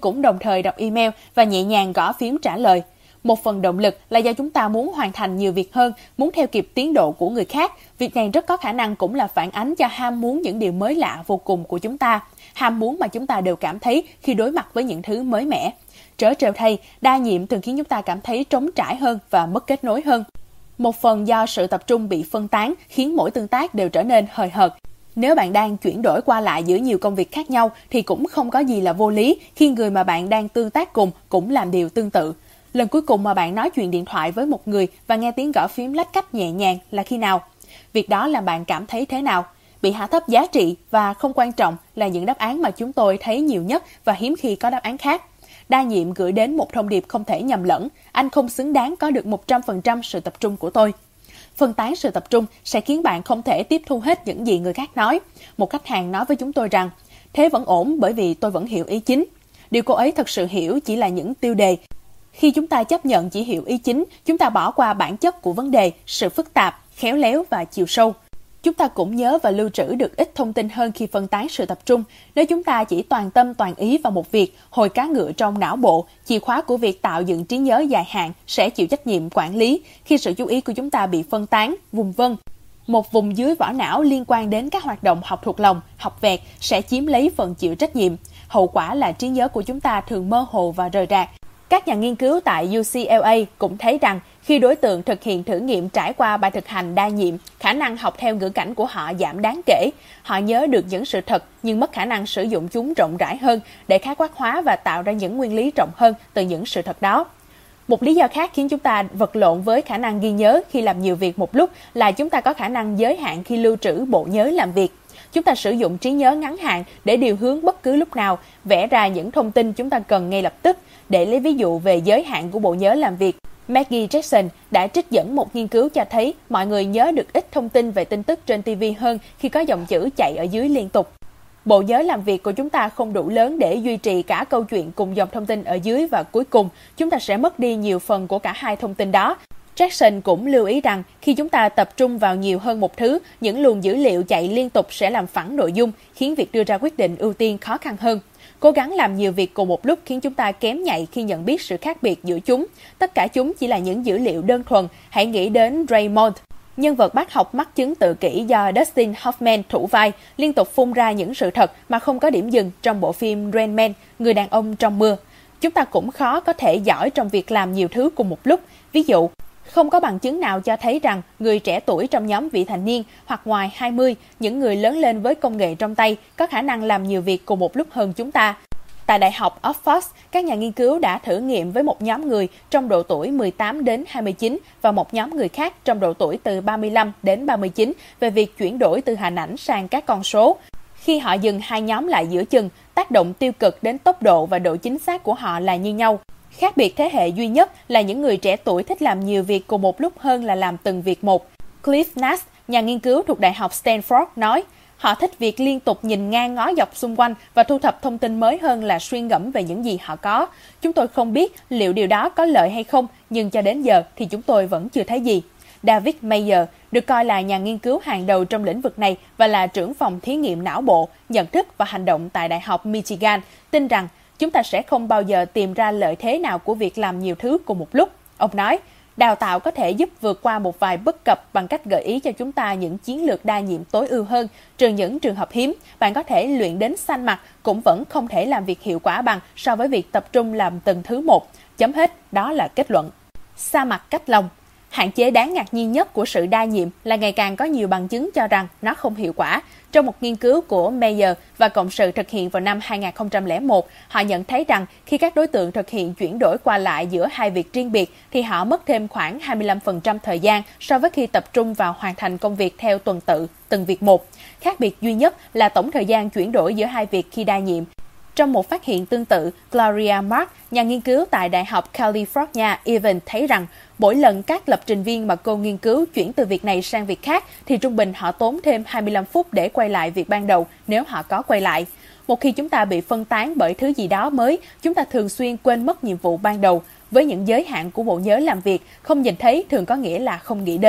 cũng đồng thời đọc email và nhẹ nhàng gõ phím trả lời. Một phần động lực là do chúng ta muốn hoàn thành nhiều việc hơn, muốn theo kịp tiến độ của người khác. Việc này rất có khả năng cũng là phản ánh cho ham muốn những điều mới lạ vô cùng của chúng ta. Ham muốn mà chúng ta đều cảm thấy khi đối mặt với những thứ mới mẻ. Trớ trêu thay, đa nhiệm thường khiến chúng ta cảm thấy trống trải hơn và mất kết nối hơn. Một phần do sự tập trung bị phân tán khiến mỗi tương tác đều trở nên hời hợt. Nếu bạn đang chuyển đổi qua lại giữa nhiều công việc khác nhau thì cũng không có gì là vô lý khi người mà bạn đang tương tác cùng cũng làm điều tương tự. Lần cuối cùng mà bạn nói chuyện điện thoại với một người và nghe tiếng gõ phím lách cách nhẹ nhàng là khi nào? Việc đó làm bạn cảm thấy thế nào? Bị hạ thấp giá trị và không quan trọng là những đáp án mà chúng tôi thấy nhiều nhất và hiếm khi có đáp án khác. Đa nhiệm gửi đến một thông điệp không thể nhầm lẫn, anh không xứng đáng có được 100% sự tập trung của tôi. Phân tán sự tập trung sẽ khiến bạn không thể tiếp thu hết những gì người khác nói. Một khách hàng nói với chúng tôi rằng, thế vẫn ổn bởi vì tôi vẫn hiểu ý chính. Điều cô ấy thật sự hiểu chỉ là những tiêu đề. Khi chúng ta chấp nhận chỉ hiểu ý chính, chúng ta bỏ qua bản chất của vấn đề, sự phức tạp, khéo léo và chiều sâu. Chúng ta cũng nhớ và lưu trữ được ít thông tin hơn khi phân tán sự tập trung. Nếu chúng ta chỉ toàn tâm toàn ý vào một việc, hồi cá ngựa trong não bộ, chìa khóa của việc tạo dựng trí nhớ dài hạn sẽ chịu trách nhiệm quản lý khi sự chú ý của chúng ta bị phân tán, vùng vân. Một vùng dưới vỏ não liên quan đến các hoạt động học thuộc lòng, học vẹt sẽ chiếm lấy phần chịu trách nhiệm. Hậu quả là trí nhớ của chúng ta thường mơ hồ và rời rạc. Các nhà nghiên cứu tại UCLA cũng thấy rằng khi đối tượng thực hiện thử nghiệm trải qua bài thực hành đa nhiệm, khả năng học theo ngữ cảnh của họ giảm đáng kể. Họ nhớ được những sự thật nhưng mất khả năng sử dụng chúng rộng rãi hơn để khái quát hóa và tạo ra những nguyên lý rộng hơn từ những sự thật đó. Một lý do khác khiến chúng ta vật lộn với khả năng ghi nhớ khi làm nhiều việc một lúc là chúng ta có khả năng giới hạn khi lưu trữ bộ nhớ làm việc. Chúng ta sử dụng trí nhớ ngắn hạn để điều hướng bất cứ lúc nào, vẽ ra những thông tin chúng ta cần ngay lập tức. Để lấy ví dụ về giới hạn của bộ nhớ làm việc, Maggie Jackson đã trích dẫn một nghiên cứu cho thấy mọi người nhớ được ít thông tin về tin tức trên TV hơn khi có dòng chữ chạy ở dưới liên tục. Bộ nhớ làm việc của chúng ta không đủ lớn để duy trì cả câu chuyện cùng dòng thông tin ở dưới và cuối cùng, chúng ta sẽ mất đi nhiều phần của cả hai thông tin đó. Jackson cũng lưu ý rằng khi chúng ta tập trung vào nhiều hơn một thứ, những luồng dữ liệu chạy liên tục sẽ làm phẳng nội dung, khiến việc đưa ra quyết định ưu tiên khó khăn hơn. Cố gắng làm nhiều việc cùng một lúc khiến chúng ta kém nhạy khi nhận biết sự khác biệt giữa chúng. Tất cả chúng chỉ là những dữ liệu đơn thuần. Hãy nghĩ đến Raymond, nhân vật bác học mắc chứng tự kỷ do Dustin Hoffman thủ vai, liên tục phun ra những sự thật mà không có điểm dừng trong bộ phim Rain Man, người đàn ông trong mưa. Chúng ta cũng khó có thể giỏi trong việc làm nhiều thứ cùng một lúc. Ví dụ, không có bằng chứng nào cho thấy rằng người trẻ tuổi trong nhóm vị thành niên hoặc ngoài 20, những người lớn lên với công nghệ trong tay, có khả năng làm nhiều việc cùng một lúc hơn chúng ta. Tại Đại học Oxford, các nhà nghiên cứu đã thử nghiệm với một nhóm người trong độ tuổi 18 đến 29 và một nhóm người khác trong độ tuổi từ 35 đến 39 về việc chuyển đổi từ hình ảnh sang các con số. Khi họ dừng hai nhóm lại giữa chừng, tác động tiêu cực đến tốc độ và độ chính xác của họ là như nhau. Khác biệt thế hệ duy nhất là những người trẻ tuổi thích làm nhiều việc cùng một lúc hơn là làm từng việc một. Cliff Nash, nhà nghiên cứu thuộc Đại học Stanford nói, họ thích việc liên tục nhìn ngang ngó dọc xung quanh và thu thập thông tin mới hơn là suy ngẫm về những gì họ có. Chúng tôi không biết liệu điều đó có lợi hay không, nhưng cho đến giờ thì chúng tôi vẫn chưa thấy gì. David Mayer, được coi là nhà nghiên cứu hàng đầu trong lĩnh vực này và là trưởng phòng thí nghiệm não bộ, nhận thức và hành động tại Đại học Michigan, tin rằng chúng ta sẽ không bao giờ tìm ra lợi thế nào của việc làm nhiều thứ cùng một lúc. Ông nói, đào tạo có thể giúp vượt qua một vài bất cập bằng cách gợi ý cho chúng ta những chiến lược đa nhiệm tối ưu hơn. Trừ những trường hợp hiếm, bạn có thể luyện đến xanh mặt cũng vẫn không thể làm việc hiệu quả bằng so với việc tập trung làm từng thứ một. Chấm hết, đó là kết luận. Sa mặt cách lòng. Hạn chế đáng ngạc nhiên nhất của sự đa nhiệm là ngày càng có nhiều bằng chứng cho rằng nó không hiệu quả. Trong một nghiên cứu của Mayer và Cộng sự thực hiện vào năm 2001, họ nhận thấy rằng khi các đối tượng thực hiện chuyển đổi qua lại giữa hai việc riêng biệt thì họ mất thêm khoảng 25% thời gian so với khi tập trung vào hoàn thành công việc theo tuần tự, từng việc một. Khác biệt duy nhất là tổng thời gian chuyển đổi giữa hai việc khi đa nhiệm. Trong một phát hiện tương tự, Gloria Mark, nhà nghiên cứu tại Đại học California Irvine thấy rằng mỗi lần các lập trình viên mà cô nghiên cứu chuyển từ việc này sang việc khác thì trung bình họ tốn thêm 25 phút để quay lại việc ban đầu nếu họ có quay lại. Một khi chúng ta bị phân tán bởi thứ gì đó mới, chúng ta thường xuyên quên mất nhiệm vụ ban đầu. Với những giới hạn của bộ nhớ làm việc, không nhìn thấy thường có nghĩa là không nghĩ đến.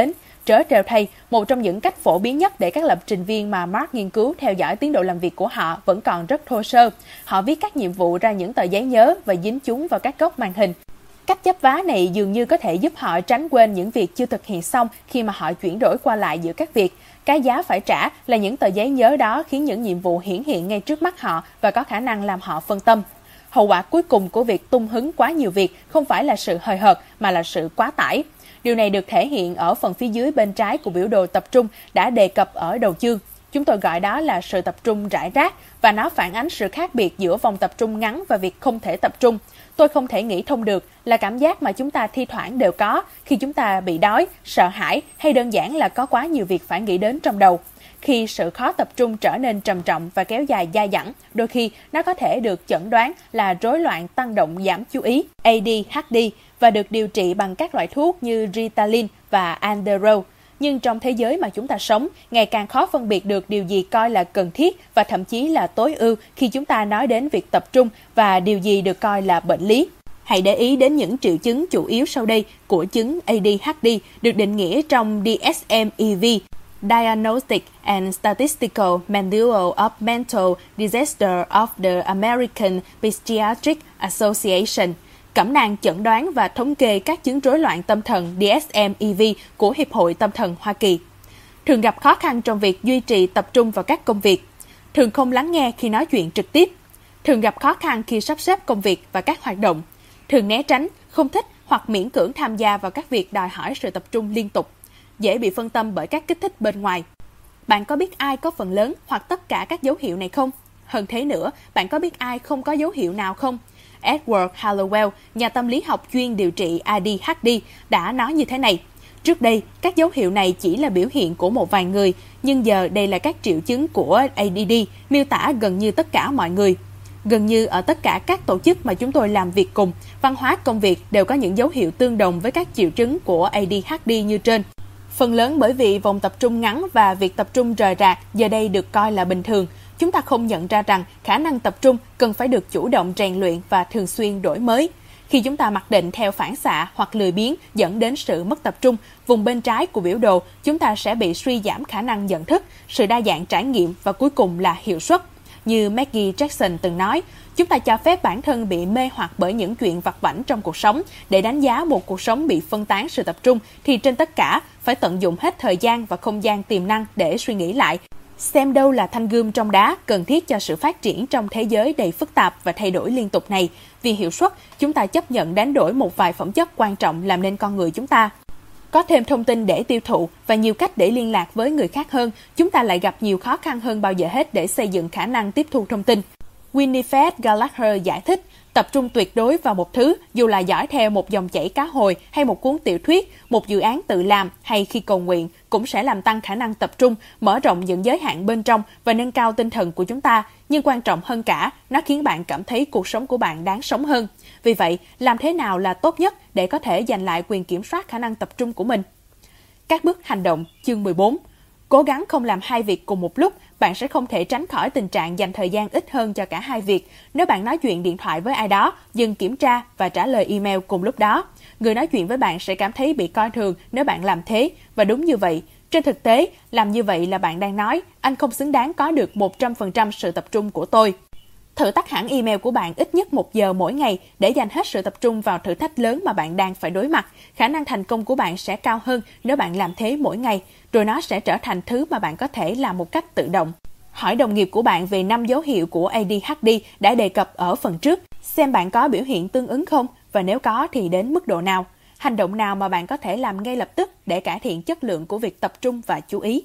Trớ trêu thay, một trong những cách phổ biến nhất để các lập trình viên mà Mark nghiên cứu theo dõi tiến độ làm việc của họ vẫn còn rất thô sơ. Họ viết các nhiệm vụ ra những tờ giấy nhớ và dính chúng vào các góc màn hình. Cách chấp vá này dường như có thể giúp họ tránh quên những việc chưa thực hiện xong khi mà họ chuyển đổi qua lại giữa các việc. Cái giá phải trả là những tờ giấy nhớ đó khiến những nhiệm vụ hiển hiện ngay trước mắt họ và có khả năng làm họ phân tâm. Hậu quả cuối cùng của việc tung hứng quá nhiều việc không phải là sự hời hợt mà là sự quá tải. Điều này được thể hiện ở phần phía dưới bên trái của biểu đồ tập trung đã đề cập ở đầu chương. Chúng tôi gọi đó là sự tập trung rải rác và nó phản ánh sự khác biệt giữa vòng tập trung ngắn và việc không thể tập trung. Tôi không thể nghĩ thông được là cảm giác mà chúng ta thi thoảng đều có khi chúng ta bị đói, sợ hãi hay đơn giản là có quá nhiều việc phải nghĩ đến trong đầu. Khi sự khó tập trung trở nên trầm trọng và kéo dài dai dẳng, đôi khi nó có thể được chẩn đoán là rối loạn tăng động giảm chú ý (ADHD) và được điều trị bằng các loại thuốc như Ritalin và Andero. Nhưng trong thế giới mà chúng ta sống, ngày càng khó phân biệt được điều gì coi là cần thiết và thậm chí là tối ưu khi chúng ta nói đến việc tập trung và điều gì được coi là bệnh lý. Hãy để ý đến những triệu chứng chủ yếu sau đây của chứng ADHD được định nghĩa trong DSM-EV, Diagnostic and Statistical Manual of Mental Disaster of the American Psychiatric Association, cẩm nang chẩn đoán và thống kê các chứng rối loạn tâm thần DSM-EV của Hiệp hội Tâm thần Hoa Kỳ. Thường gặp khó khăn trong việc duy trì tập trung vào các công việc, thường không lắng nghe khi nói chuyện trực tiếp, thường gặp khó khăn khi sắp xếp công việc và các hoạt động, thường né tránh, không thích hoặc miễn cưỡng tham gia vào các việc đòi hỏi sự tập trung liên tục, dễ bị phân tâm bởi các kích thích bên ngoài. Bạn có biết ai có phần lớn hoặc tất cả các dấu hiệu này không? Hơn thế nữa, bạn có biết ai không có dấu hiệu nào không? Edward Hallowell, nhà tâm lý học chuyên điều trị ADHD, đã nói như thế này. Trước đây, các dấu hiệu này chỉ là biểu hiện của một vài người, nhưng giờ đây là các triệu chứng của ADD, miêu tả gần như tất cả mọi người. Gần như ở tất cả các tổ chức mà chúng tôi làm việc cùng, văn hóa công việc đều có những dấu hiệu tương đồng với các triệu chứng của ADHD như trên. Phần lớn bởi vì vòng tập trung ngắn và việc tập trung rời rạc giờ đây được coi là bình thường. Chúng ta không nhận ra rằng khả năng tập trung cần phải được chủ động rèn luyện và thường xuyên đổi mới. Khi chúng ta mặc định theo phản xạ hoặc lười biếng dẫn đến sự mất tập trung, vùng bên trái của biểu đồ, chúng ta sẽ bị suy giảm khả năng nhận thức, sự đa dạng trải nghiệm và cuối cùng là hiệu suất. Như Maggie Jackson từng nói, chúng ta cho phép bản thân bị mê hoặc bởi những chuyện vặt vãnh trong cuộc sống. Để đánh giá một cuộc sống bị phân tán sự tập trung thì trên tất cả phải tận dụng hết thời gian và không gian tiềm năng để suy nghĩ lại. Xem đâu là thanh gươm trong đá cần thiết cho sự phát triển trong thế giới đầy phức tạp và thay đổi liên tục này. Vì hiệu suất, chúng ta chấp nhận đánh đổi một vài phẩm chất quan trọng làm nên con người chúng ta. Có thêm thông tin để tiêu thụ và nhiều cách để liên lạc với người khác hơn, chúng ta lại gặp nhiều khó khăn hơn bao giờ hết để xây dựng khả năng tiếp thu thông tin. Winifred Gallagher giải thích, tập trung tuyệt đối vào một thứ, dù là dõi theo một dòng chảy cá hồi hay một cuốn tiểu thuyết, một dự án tự làm hay khi cầu nguyện, cũng sẽ làm tăng khả năng tập trung, mở rộng những giới hạn bên trong và nâng cao tinh thần của chúng ta. Nhưng quan trọng hơn cả, nó khiến bạn cảm thấy cuộc sống của bạn đáng sống hơn. Vì vậy, làm thế nào là tốt nhất để có thể giành lại quyền kiểm soát khả năng tập trung của mình? Các bước hành động, chương 14. Cố gắng không làm hai việc cùng một lúc, bạn sẽ không thể tránh khỏi tình trạng dành thời gian ít hơn cho cả hai việc. Nếu bạn nói chuyện điện thoại với ai đó, dừng kiểm tra và trả lời email cùng lúc đó. Người nói chuyện với bạn sẽ cảm thấy bị coi thường nếu bạn làm thế, và đúng như vậy. Trên thực tế, làm như vậy là bạn đang nói, anh không xứng đáng có được 100% sự tập trung của tôi. Thử tắt hẳn email của bạn ít nhất 1 giờ mỗi ngày để dành hết sự tập trung vào thử thách lớn mà bạn đang phải đối mặt. Khả năng thành công của bạn sẽ cao hơn nếu bạn làm thế mỗi ngày, rồi nó sẽ trở thành thứ mà bạn có thể làm một cách tự động. Hỏi đồng nghiệp của bạn về 5 dấu hiệu của ADHD đã đề cập ở phần trước, xem bạn có biểu hiện tương ứng không và nếu có thì đến mức độ nào. Hành động nào mà bạn có thể làm ngay lập tức để cải thiện chất lượng của việc tập trung và chú ý.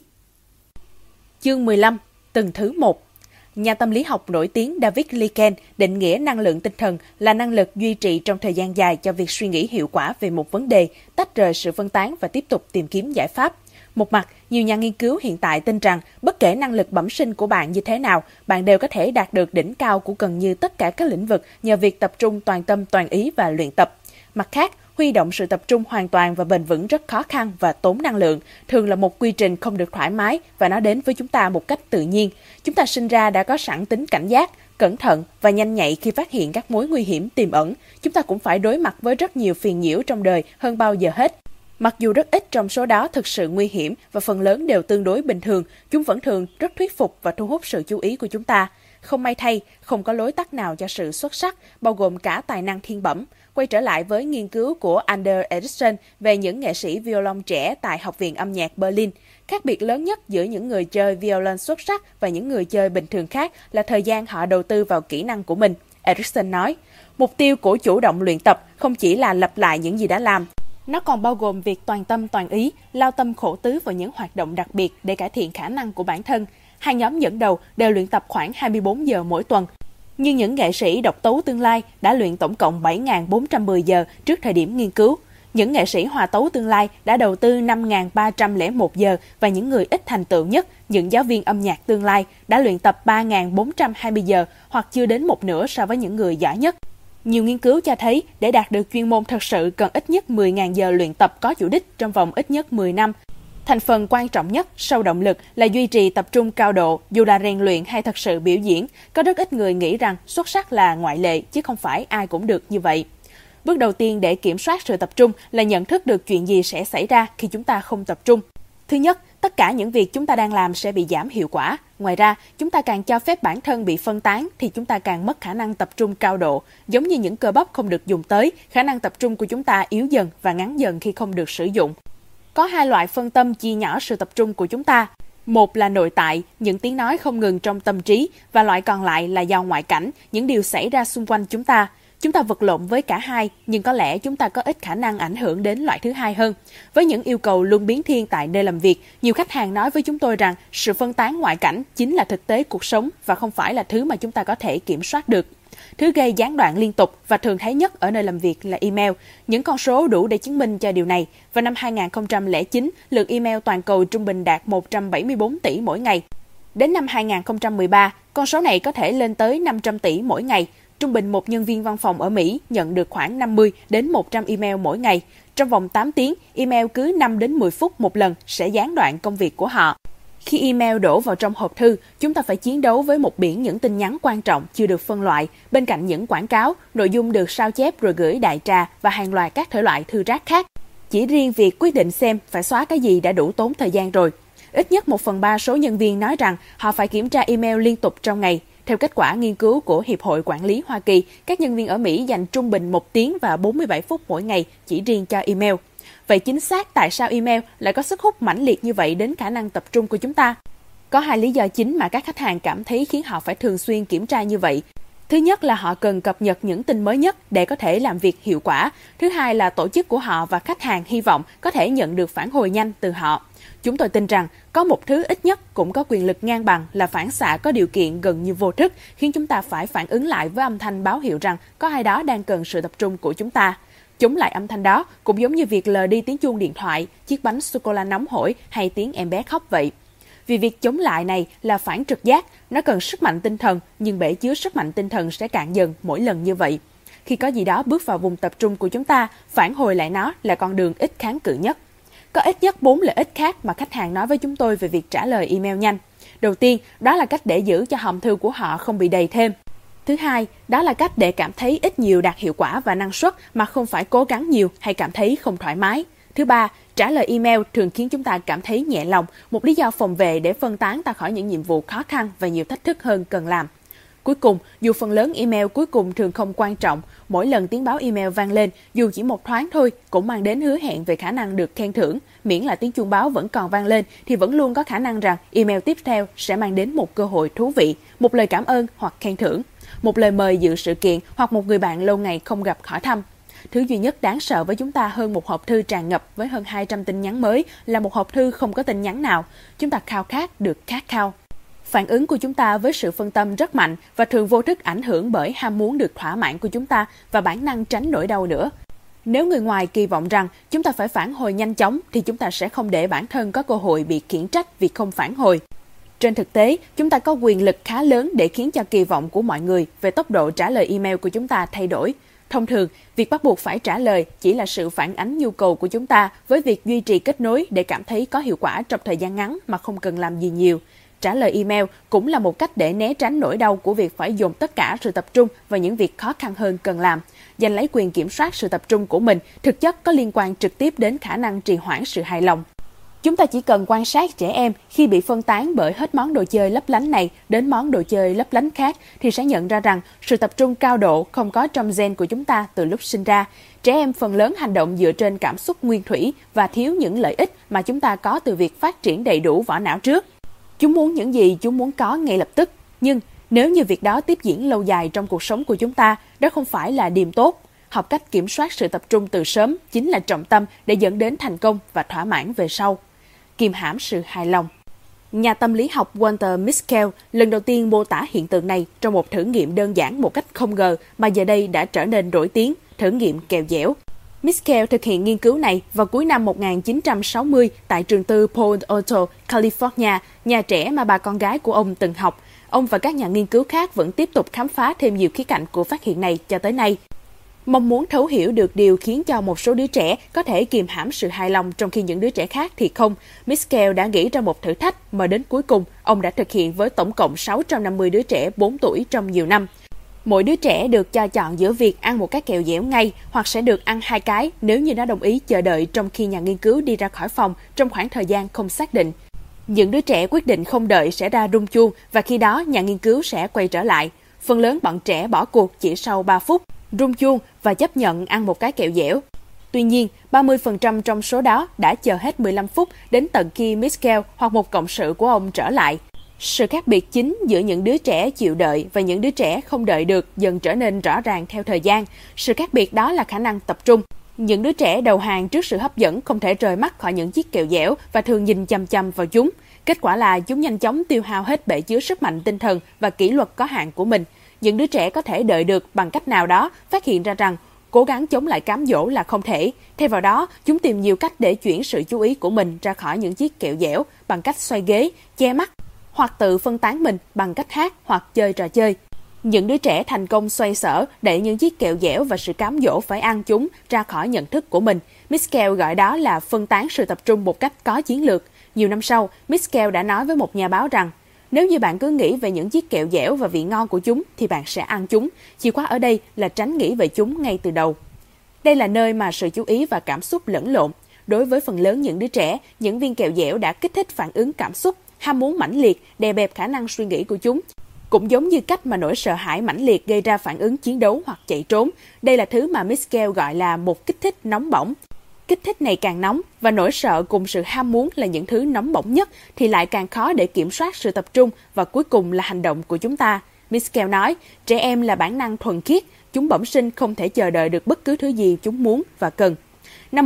Chương 15. Từng thứ 1. Nhà tâm lý học nổi tiếng David Lykken định nghĩa năng lượng tinh thần là năng lực duy trì trong thời gian dài cho việc suy nghĩ hiệu quả về một vấn đề, tách rời sự phân tán và tiếp tục tìm kiếm giải pháp. Một mặt, nhiều nhà nghiên cứu hiện tại tin rằng bất kể năng lực bẩm sinh của bạn như thế nào, bạn đều có thể đạt được đỉnh cao của gần như tất cả các lĩnh vực nhờ việc tập trung toàn tâm toàn ý và luyện tập. Mặt khác, huy động sự tập trung hoàn toàn và bền vững rất khó khăn và tốn năng lượng, thường là một quy trình không được thoải mái và nó đến với chúng ta một cách tự nhiên. Chúng ta sinh ra đã có sẵn tính cảnh giác, cẩn thận và nhanh nhạy khi phát hiện các mối nguy hiểm tiềm ẩn. Chúng ta cũng phải đối mặt với rất nhiều phiền nhiễu trong đời hơn bao giờ hết. Mặc dù rất ít trong số đó thực sự nguy hiểm và phần lớn đều tương đối bình thường, chúng vẫn thường rất thuyết phục và thu hút sự chú ý của chúng ta. Không may thay, không có lối tắt nào cho sự xuất sắc, bao gồm cả tài năng thiên bẩm. Quay trở lại với nghiên cứu của Anders Ericsson về những nghệ sĩ violon trẻ tại Học viện âm nhạc Berlin. Khác biệt lớn nhất giữa những người chơi violon xuất sắc và những người chơi bình thường khác là thời gian họ đầu tư vào kỹ năng của mình. Ericsson nói, mục tiêu của chủ động luyện tập không chỉ là lặp lại những gì đã làm, nó còn bao gồm việc toàn tâm toàn ý, lao tâm khổ tứ vào những hoạt động đặc biệt để cải thiện khả năng của bản thân. Hai nhóm dẫn đầu đều luyện tập khoảng 24 giờ mỗi tuần. Nhưng những nghệ sĩ độc tấu tương lai đã luyện tổng cộng 7.410 giờ trước thời điểm nghiên cứu. Những nghệ sĩ hòa tấu tương lai đã đầu tư 5.301 giờ và những người ít thành tựu nhất, những giáo viên âm nhạc tương lai đã luyện tập 3.420 giờ hoặc chưa đến một nửa so với những người giỏi nhất. Nhiều nghiên cứu cho thấy để đạt được chuyên môn thật sự cần ít nhất 10.000 giờ luyện tập có chủ đích trong vòng ít nhất 10 năm. Thành phần quan trọng nhất sau động lực là duy trì tập trung cao độ, dù là rèn luyện hay thật sự biểu diễn. Có rất ít người nghĩ rằng xuất sắc là ngoại lệ, chứ không phải ai cũng được như vậy. Bước đầu tiên để kiểm soát sự tập trung là nhận thức được chuyện gì sẽ xảy ra khi chúng ta không tập trung. Thứ nhất, tất cả những việc chúng ta đang làm sẽ bị giảm hiệu quả. Ngoài ra, chúng ta càng cho phép bản thân bị phân tán thì chúng ta càng mất khả năng tập trung cao độ. Giống như những cơ bắp không được dùng tới, khả năng tập trung của chúng ta yếu dần và ngắn dần khi không được sử dụng. Có hai loại phân tâm chia nhỏ sự tập trung của chúng ta. Một là nội tại, những tiếng nói không ngừng trong tâm trí, và loại còn lại là do ngoại cảnh, những điều xảy ra xung quanh chúng ta. Chúng ta vật lộn với cả hai, nhưng có lẽ chúng ta có ít khả năng ảnh hưởng đến loại thứ hai hơn. Với những yêu cầu luôn biến thiên tại nơi làm việc, nhiều khách hàng nói với chúng tôi rằng sự phân tán ngoại cảnh chính là thực tế cuộc sống và không phải là thứ mà chúng ta có thể kiểm soát được. Thứ gây gián đoạn liên tục và thường thấy nhất ở nơi làm việc là email. Những con số đủ để chứng minh cho điều này. Vào năm 2009, lượng email toàn cầu trung bình đạt 174 tỷ mỗi ngày. Đến năm 2013, con số này có thể lên tới 500 tỷ mỗi ngày. Trung bình một nhân viên văn phòng ở Mỹ nhận được khoảng 50 đến 100 email mỗi ngày. Trong vòng 8 tiếng, email cứ 5 đến 10 phút một lần sẽ gián đoạn công việc của họ. Khi email đổ vào trong hộp thư, chúng ta phải chiến đấu với một biển những tin nhắn quan trọng chưa được phân loại. Bên cạnh những quảng cáo, nội dung được sao chép rồi gửi đại trà và hàng loạt các thể loại thư rác khác. Chỉ riêng việc quyết định xem phải xóa cái gì đã đủ tốn thời gian rồi. Ít nhất 1/3 số nhân viên nói rằng họ phải kiểm tra email liên tục trong ngày. Theo kết quả nghiên cứu của Hiệp hội Quản lý Hoa Kỳ, các nhân viên ở Mỹ dành trung bình 1 tiếng và 47 phút mỗi ngày chỉ riêng cho email. Vậy chính xác tại sao email lại có sức hút mãnh liệt như vậy đến khả năng tập trung của chúng ta? Có hai lý do chính mà các khách hàng cảm thấy khiến họ phải thường xuyên kiểm tra như vậy. Thứ nhất là họ cần cập nhật những tin mới nhất để có thể làm việc hiệu quả. Thứ hai là tổ chức của họ và khách hàng hy vọng có thể nhận được phản hồi nhanh từ họ. Chúng tôi tin rằng có một thứ ít nhất cũng có quyền lực ngang bằng là phản xạ có điều kiện gần như vô thức, khiến chúng ta phải phản ứng lại với âm thanh báo hiệu rằng có ai đó đang cần sự tập trung của chúng ta. Chống lại âm thanh đó cũng giống như việc lờ đi tiếng chuông điện thoại, chiếc bánh sô-cô-la nóng hổi hay tiếng em bé khóc vậy. Vì việc chống lại này là phản trực giác, nó cần sức mạnh tinh thần, nhưng bể chứa sức mạnh tinh thần sẽ cạn dần mỗi lần như vậy. Khi có gì đó bước vào vùng tập trung của chúng ta, phản hồi lại nó là con đường ít kháng cự nhất. Có ít nhất 4 lợi ích khác mà khách hàng nói với chúng tôi về việc trả lời email nhanh. Đầu tiên, đó là cách để giữ cho hòm thư của họ không bị đầy thêm. Thứ hai, đó là cách để cảm thấy ít nhiều đạt hiệu quả và năng suất mà không phải cố gắng nhiều hay cảm thấy không thoải mái. Thứ ba, trả lời email thường khiến chúng ta cảm thấy nhẹ lòng, một lý do phòng vệ để phân tán ta khỏi những nhiệm vụ khó khăn và nhiều thách thức hơn cần làm. Cuối cùng, dù phần lớn email cuối cùng thường không quan trọng, mỗi lần tiếng báo email vang lên, dù chỉ một thoáng thôi, cũng mang đến hứa hẹn về khả năng được khen thưởng. Miễn là tiếng chuông báo vẫn còn vang lên, thì vẫn luôn có khả năng rằng email tiếp theo sẽ mang đến một cơ hội thú vị, một lời cảm ơn hoặc khen thưởng, một lời mời dự sự kiện hoặc một người bạn lâu ngày không gặp hỏi thăm. Thứ duy nhất đáng sợ với chúng ta hơn một hộp thư tràn ngập với hơn 200 tin nhắn mới là một hộp thư không có tin nhắn nào. Chúng ta khao khát được khát khao. Phản ứng của chúng ta với sự phân tâm rất mạnh và thường vô thức ảnh hưởng bởi ham muốn được thỏa mãn của chúng ta và bản năng tránh nỗi đau nữa. Nếu người ngoài kỳ vọng rằng chúng ta phải phản hồi nhanh chóng thì chúng ta sẽ không để bản thân có cơ hội bị khiển trách vì không phản hồi. Trên thực tế, chúng ta có quyền lực khá lớn để khiến cho kỳ vọng của mọi người về tốc độ trả lời email của chúng ta thay đổi. Thông thường, việc bắt buộc phải trả lời chỉ là sự phản ánh nhu cầu của chúng ta với việc duy trì kết nối để cảm thấy có hiệu quả trong thời gian ngắn mà không cần làm gì nhiều. trả lời email cũng là một cách để né tránh nỗi đau của việc phải dồn tất cả sự tập trung vào những việc khó khăn hơn cần làm. Giành lấy quyền kiểm soát sự tập trung của mình thực chất có liên quan trực tiếp đến khả năng trì hoãn sự hài lòng. Chúng ta chỉ cần quan sát trẻ em khi bị phân tán bởi hết món đồ chơi lấp lánh này đến món đồ chơi lấp lánh khác thì sẽ nhận ra rằng sự tập trung cao độ không có trong gen của chúng ta từ lúc sinh ra. Trẻ em phần lớn hành động dựa trên cảm xúc nguyên thủy và thiếu những lợi ích mà chúng ta có từ việc phát triển đầy đủ vỏ não trước. Chúng muốn những gì chúng muốn có ngay lập tức. Nhưng nếu như việc đó tiếp diễn lâu dài trong cuộc sống của chúng ta, đó không phải là điềm tốt. Học cách kiểm soát sự tập trung từ sớm chính là trọng tâm để dẫn đến thành công và thỏa mãn về sau. Kiềm hãm sự hài lòng. Nhà tâm lý học Walter Mischel lần đầu tiên mô tả hiện tượng này trong một thử nghiệm đơn giản một cách không ngờ mà giờ đây đã trở nên nổi tiếng, thử nghiệm kẹo dẻo. Mischel thực hiện nghiên cứu này vào cuối năm 1960 tại trường tư Palo Alto, California, nhà trẻ mà bà con gái của ông từng học. Ông và các nhà nghiên cứu khác vẫn tiếp tục khám phá thêm nhiều khía cạnh của phát hiện này cho tới nay. Mong muốn thấu hiểu được điều khiến cho một số đứa trẻ có thể kiềm hãm sự hài lòng trong khi những đứa trẻ khác thì không, Mischel đã nghĩ ra một thử thách mà đến cuối cùng ông đã thực hiện với tổng cộng 650 đứa trẻ 4 tuổi trong nhiều năm. Mỗi đứa trẻ được cho chọn giữa việc ăn một cái kẹo dẻo ngay hoặc sẽ được ăn 2 cái nếu như nó đồng ý chờ đợi trong khi nhà nghiên cứu đi ra khỏi phòng trong khoảng thời gian không xác định. Những đứa trẻ quyết định không đợi sẽ ra rung chuông và khi đó nhà nghiên cứu sẽ quay trở lại. Phần lớn bọn trẻ bỏ cuộc chỉ sau 3 phút, rung chuông và chấp nhận ăn một cái kẹo dẻo. Tuy nhiên, 30% trong số đó đã chờ hết 15 phút đến tận khi Mischel hoặc một cộng sự của ông trở lại. Sự khác biệt chính giữa những đứa trẻ chịu đợi và những đứa trẻ không đợi được dần trở nên rõ ràng theo thời gian. Sự khác biệt đó là khả năng tập trung. Những đứa trẻ đầu hàng trước sự hấp dẫn không thể rời mắt khỏi những chiếc kẹo dẻo và thường nhìn chằm chằm vào chúng. Kết quả là chúng nhanh chóng tiêu hao hết bể chứa sức mạnh tinh thần và kỷ luật có hạn của mình. Những đứa trẻ có thể đợi được bằng cách nào đó phát hiện ra rằng cố gắng chống lại cám dỗ là không thể. Thay vào đó, chúng tìm nhiều cách để chuyển sự chú ý của mình ra khỏi những chiếc kẹo dẻo bằng cách xoay ghế, che mắt, hoặc tự phân tán mình bằng cách hát hoặc chơi trò chơi. Những đứa trẻ thành công xoay sở để những chiếc kẹo dẻo và sự cám dỗ phải ăn chúng ra khỏi nhận thức của mình. Mischel gọi đó là phân tán sự tập trung một cách có chiến lược. Nhiều năm sau, Mischel đã nói với một nhà báo rằng nếu như bạn cứ nghĩ về những chiếc kẹo dẻo và vị ngon của chúng thì bạn sẽ ăn chúng. Chìa khóa ở đây là tránh nghĩ về chúng ngay từ đầu. Đây là nơi mà sự chú ý và cảm xúc lẫn lộn. Đối với phần lớn những đứa trẻ, những viên kẹo dẻo đã kích thích phản ứng cảm xúc, ham muốn mãnh liệt, đè bẹp khả năng suy nghĩ của chúng. Cũng giống như cách mà nỗi sợ hãi mãnh liệt gây ra phản ứng chiến đấu hoặc chạy trốn. Đây là thứ mà Mischel gọi là một kích thích nóng bỏng. Kích thích này càng nóng và nỗi sợ cùng sự ham muốn là những thứ nóng bỏng nhất thì lại càng khó để kiểm soát sự tập trung và cuối cùng là hành động của chúng ta. Mischel nói, trẻ em là bản năng thuần khiết, chúng bẩm sinh không thể chờ đợi được bất cứ thứ gì chúng muốn và cần. Năm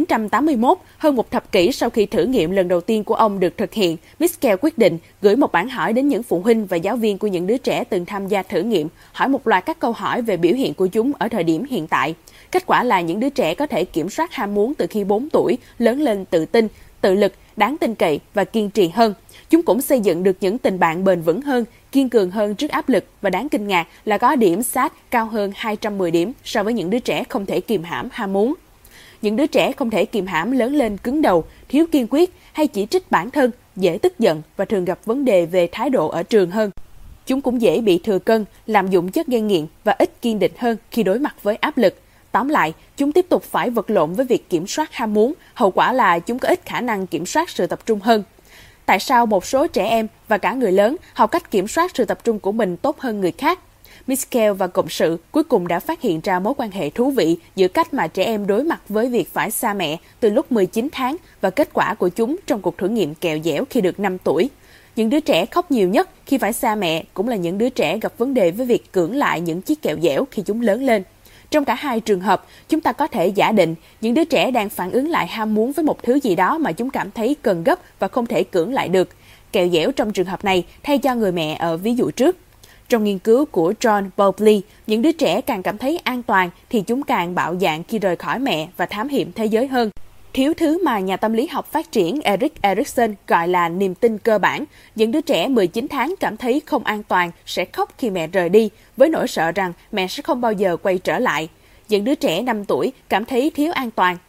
1981, hơn một thập kỷ sau khi thử nghiệm lần đầu tiên của ông được thực hiện, Mischel quyết định gửi một bản hỏi đến những phụ huynh và giáo viên của những đứa trẻ từng tham gia thử nghiệm, hỏi một loạt các câu hỏi về biểu hiện của chúng ở thời điểm hiện tại. Kết quả là những đứa trẻ có thể kiểm soát ham muốn từ khi 4 tuổi, lớn lên tự tin, tự lực, đáng tin cậy và kiên trì hơn. Chúng cũng xây dựng được những tình bạn bền vững hơn, kiên cường hơn trước áp lực và đáng kinh ngạc là có điểm SAT cao hơn 210 điểm so với những đứa trẻ không thể kiềm hãm ham muốn. Những đứa trẻ không thể kiềm hãm lớn lên cứng đầu, thiếu kiên quyết hay chỉ trích bản thân, dễ tức giận và thường gặp vấn đề về thái độ ở trường hơn. Chúng cũng dễ bị thừa cân, lạm dụng chất gây nghiện và ít kiên định hơn khi đối mặt với áp lực. Tóm lại, chúng tiếp tục phải vật lộn với việc kiểm soát ham muốn, hậu quả là chúng có ít khả năng kiểm soát sự tập trung hơn. Tại sao một số trẻ em và cả người lớn học cách kiểm soát sự tập trung của mình tốt hơn người khác? Mischel và cộng sự cuối cùng đã phát hiện ra mối quan hệ thú vị giữa cách mà trẻ em đối mặt với việc phải xa mẹ từ lúc 19 tháng và kết quả của chúng trong cuộc thử nghiệm kẹo dẻo khi được 5 tuổi. Những đứa trẻ khóc nhiều nhất khi phải xa mẹ cũng là những đứa trẻ gặp vấn đề với việc cưỡng lại những chiếc kẹo dẻo khi chúng lớn lên. Trong cả hai trường hợp, chúng ta có thể giả định những đứa trẻ đang phản ứng lại ham muốn với một thứ gì đó mà chúng cảm thấy cần gấp và không thể cưỡng lại được. Kẹo dẻo trong trường hợp này thay cho người mẹ ở ví dụ trước. Trong nghiên cứu của John Bowlby, những đứa trẻ càng cảm thấy an toàn thì chúng càng bạo dạn khi rời khỏi mẹ và thám hiểm thế giới hơn. Thiếu thứ mà nhà tâm lý học phát triển Erik Erikson gọi là niềm tin cơ bản. Những đứa trẻ 19 tháng cảm thấy không an toàn sẽ khóc khi mẹ rời đi, với nỗi sợ rằng mẹ sẽ không bao giờ quay trở lại. Những đứa trẻ 5 tuổi cảm thấy thiếu an toàn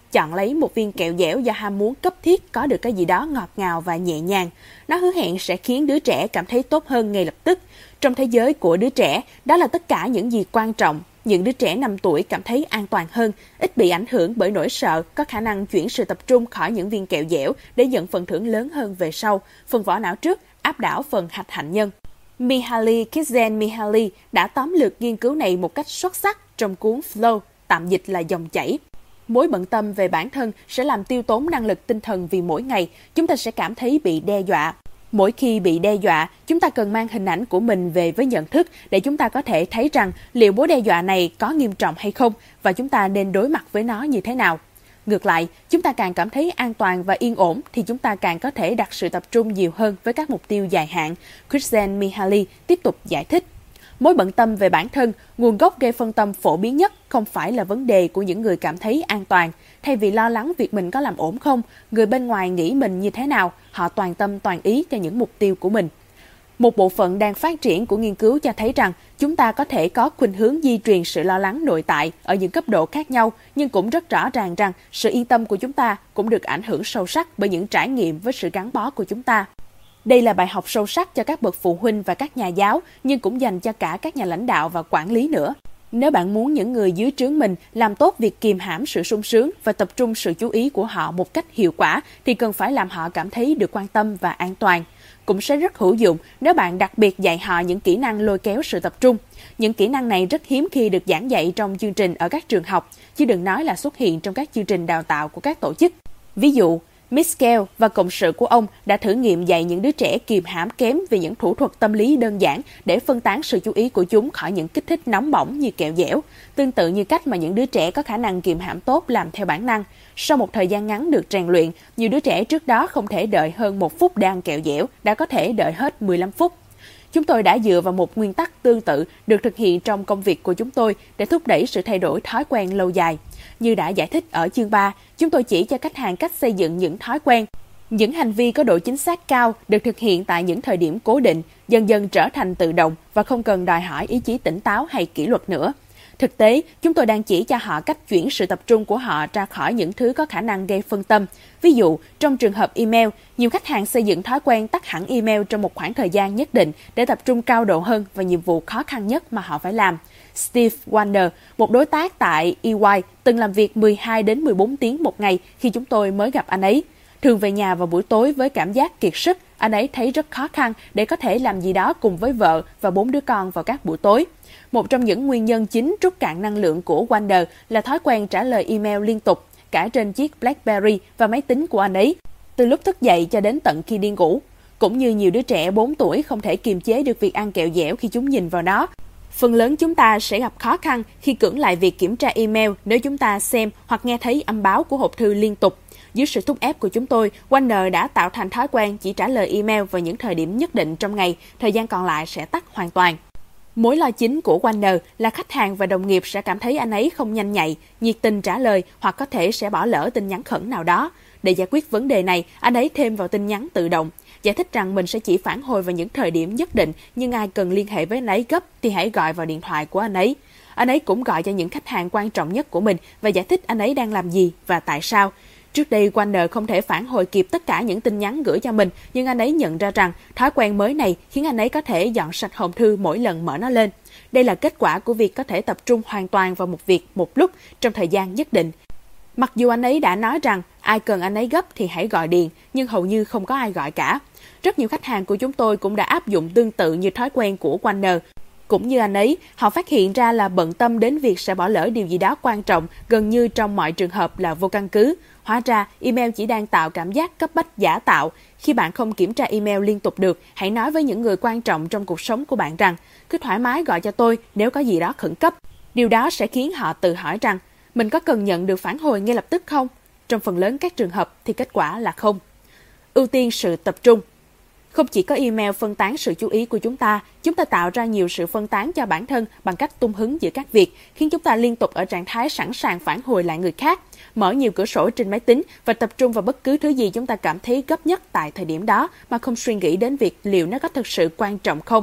chọn lấy một viên kẹo dẻo do ham muốn cấp thiết có được cái gì đó ngọt ngào và nhẹ nhàng. Nó hứa hẹn sẽ khiến đứa trẻ cảm thấy tốt hơn ngay lập tức. Trong thế giới của đứa trẻ, đó là tất cả những gì quan trọng. Những đứa trẻ 5 tuổi cảm thấy an toàn hơn, ít bị ảnh hưởng bởi nỗi sợ, có khả năng chuyển sự tập trung khỏi những viên kẹo dẻo để nhận phần thưởng lớn hơn về sau, phần vỏ não trước áp đảo phần hạch hạnh nhân. Mihaly Csikszentmihalyi đã tóm lược nghiên cứu này một cách xuất sắc trong cuốn Flow, tạm dịch là dòng chảy. Mối bận tâm về bản thân sẽ làm tiêu tốn năng lực tinh thần vì mỗi ngày chúng ta sẽ cảm thấy bị đe dọa. Mỗi khi bị đe dọa, chúng ta cần mang hình ảnh của mình về với nhận thức để chúng ta có thể thấy rằng liệu mối đe dọa này có nghiêm trọng hay không và chúng ta nên đối mặt với nó như thế nào. Ngược lại, chúng ta càng cảm thấy an toàn và yên ổn thì chúng ta càng có thể đặt sự tập trung nhiều hơn với các mục tiêu dài hạn, Csikszentmihalyi tiếp tục giải thích. Mối bận tâm về bản thân, nguồn gốc gây phân tâm phổ biến nhất không phải là vấn đề của những người cảm thấy an toàn. Thay vì lo lắng việc mình có làm ổn không, người bên ngoài nghĩ mình như thế nào, họ toàn tâm toàn ý cho những mục tiêu của mình. Một bộ phận đang phát triển của nghiên cứu cho thấy rằng chúng ta có thể có khuynh hướng di truyền sự lo lắng nội tại ở những cấp độ khác nhau, nhưng cũng rất rõ ràng rằng sự yên tâm của chúng ta cũng được ảnh hưởng sâu sắc bởi những trải nghiệm với sự gắn bó của chúng ta. Đây là bài học sâu sắc cho các bậc phụ huynh và các nhà giáo, nhưng cũng dành cho cả các nhà lãnh đạo và quản lý nữa. Nếu bạn muốn những người dưới trướng mình làm tốt việc kìm hãm sự sung sướng và tập trung sự chú ý của họ một cách hiệu quả, thì cần phải làm họ cảm thấy được quan tâm và an toàn. Cũng sẽ rất hữu dụng nếu bạn đặc biệt dạy họ những kỹ năng lôi kéo sự tập trung. Những kỹ năng này rất hiếm khi được giảng dạy trong chương trình ở các trường học, chứ đừng nói là xuất hiện trong các chương trình đào tạo của các tổ chức. Ví dụ, Miskel và cộng sự của ông đã thử nghiệm dạy những đứa trẻ kìm hãm kém về những thủ thuật tâm lý đơn giản để phân tán sự chú ý của chúng khỏi những kích thích nóng bỏng như kẹo dẻo, tương tự như cách mà những đứa trẻ có khả năng kìm hãm tốt làm theo bản năng. Sau một thời gian ngắn được rèn luyện, nhiều đứa trẻ trước đó không thể đợi hơn 1 phút để ăn kẹo dẻo, đã có thể đợi hết 15 phút. Chúng tôi đã dựa vào một nguyên tắc tương tự được thực hiện trong công việc của chúng tôi để thúc đẩy sự thay đổi thói quen lâu dài. Như đã giải thích ở chương 3, chúng tôi chỉ cho khách hàng cách xây dựng những thói quen. Những hành vi có độ chính xác cao được thực hiện tại những thời điểm cố định, dần dần trở thành tự động và không cần đòi hỏi ý chí tỉnh táo hay kỷ luật nữa. Thực tế, chúng tôi đang chỉ cho họ cách chuyển sự tập trung của họ ra khỏi những thứ có khả năng gây phân tâm. Ví dụ, trong trường hợp email, nhiều khách hàng xây dựng thói quen tắt hẳn email trong một khoảng thời gian nhất định để tập trung cao độ hơn vào nhiệm vụ khó khăn nhất mà họ phải làm. Steve Wonder, một đối tác tại EY, từng làm việc 12 đến 14 tiếng một ngày khi chúng tôi mới gặp anh ấy. Thường về nhà vào buổi tối với cảm giác kiệt sức, anh ấy thấy rất khó khăn để có thể làm gì đó cùng với vợ và 4 đứa con vào các buổi tối. Một trong những nguyên nhân chính trút cạn năng lượng của Wonder là thói quen trả lời email liên tục, cả trên chiếc BlackBerry và máy tính của anh ấy, từ lúc thức dậy cho đến tận khi đi ngủ. Cũng như nhiều đứa trẻ 4 tuổi không thể kiềm chế được việc ăn kẹo dẻo khi chúng nhìn vào nó, phần lớn chúng ta sẽ gặp khó khăn khi cưỡng lại việc kiểm tra email nếu chúng ta xem hoặc nghe thấy âm báo của hộp thư liên tục. Dưới sự thúc ép của chúng tôi, Wonder đã tạo thành thói quen chỉ trả lời email vào những thời điểm nhất định trong ngày, thời gian còn lại sẽ tắt hoàn toàn. Mối lo chính của Wonder là khách hàng và đồng nghiệp sẽ cảm thấy anh ấy không nhanh nhạy, nhiệt tình trả lời hoặc có thể sẽ bỏ lỡ tin nhắn khẩn nào đó. Để giải quyết vấn đề này, anh ấy thêm vào tin nhắn tự động, giải thích rằng mình sẽ chỉ phản hồi vào những thời điểm nhất định, nhưng ai cần liên hệ với anh ấy gấp thì hãy gọi vào điện thoại của anh ấy. Anh ấy cũng gọi cho những khách hàng quan trọng nhất của mình và giải thích anh ấy đang làm gì và tại sao. Trước đây, Wonder không thể phản hồi kịp tất cả những tin nhắn gửi cho mình, nhưng anh ấy nhận ra rằng thói quen mới này khiến anh ấy có thể dọn sạch hòm thư mỗi lần mở nó lên. Đây là kết quả của việc có thể tập trung hoàn toàn vào một việc một lúc trong thời gian nhất định. Mặc dù anh ấy đã nói rằng ai cần anh ấy gấp thì hãy gọi điện, nhưng hầu như không có ai gọi cả. Rất nhiều khách hàng của chúng tôi cũng đã áp dụng tương tự như thói quen của Wonder. Cũng như anh ấy, họ phát hiện ra là bận tâm đến việc sẽ bỏ lỡ điều gì đó quan trọng gần như trong mọi trường hợp là vô căn cứ. Hóa ra, email chỉ đang tạo cảm giác cấp bách giả tạo. Khi bạn không kiểm tra email liên tục được, hãy nói với những người quan trọng trong cuộc sống của bạn rằng cứ thoải mái gọi cho tôi nếu có gì đó khẩn cấp. Điều đó sẽ khiến họ tự hỏi rằng mình có cần nhận được phản hồi ngay lập tức không? Trong phần lớn các trường hợp thì kết quả là không. Ưu tiên sự tập trung. Không chỉ có email phân tán sự chú ý của chúng ta tạo ra nhiều sự phân tán cho bản thân bằng cách tung hứng giữa các việc, khiến chúng ta liên tục ở trạng thái sẵn sàng phản hồi lại người khác, mở nhiều cửa sổ trên máy tính và tập trung vào bất cứ thứ gì chúng ta cảm thấy gấp nhất tại thời điểm đó mà không suy nghĩ đến việc liệu nó có thực sự quan trọng không.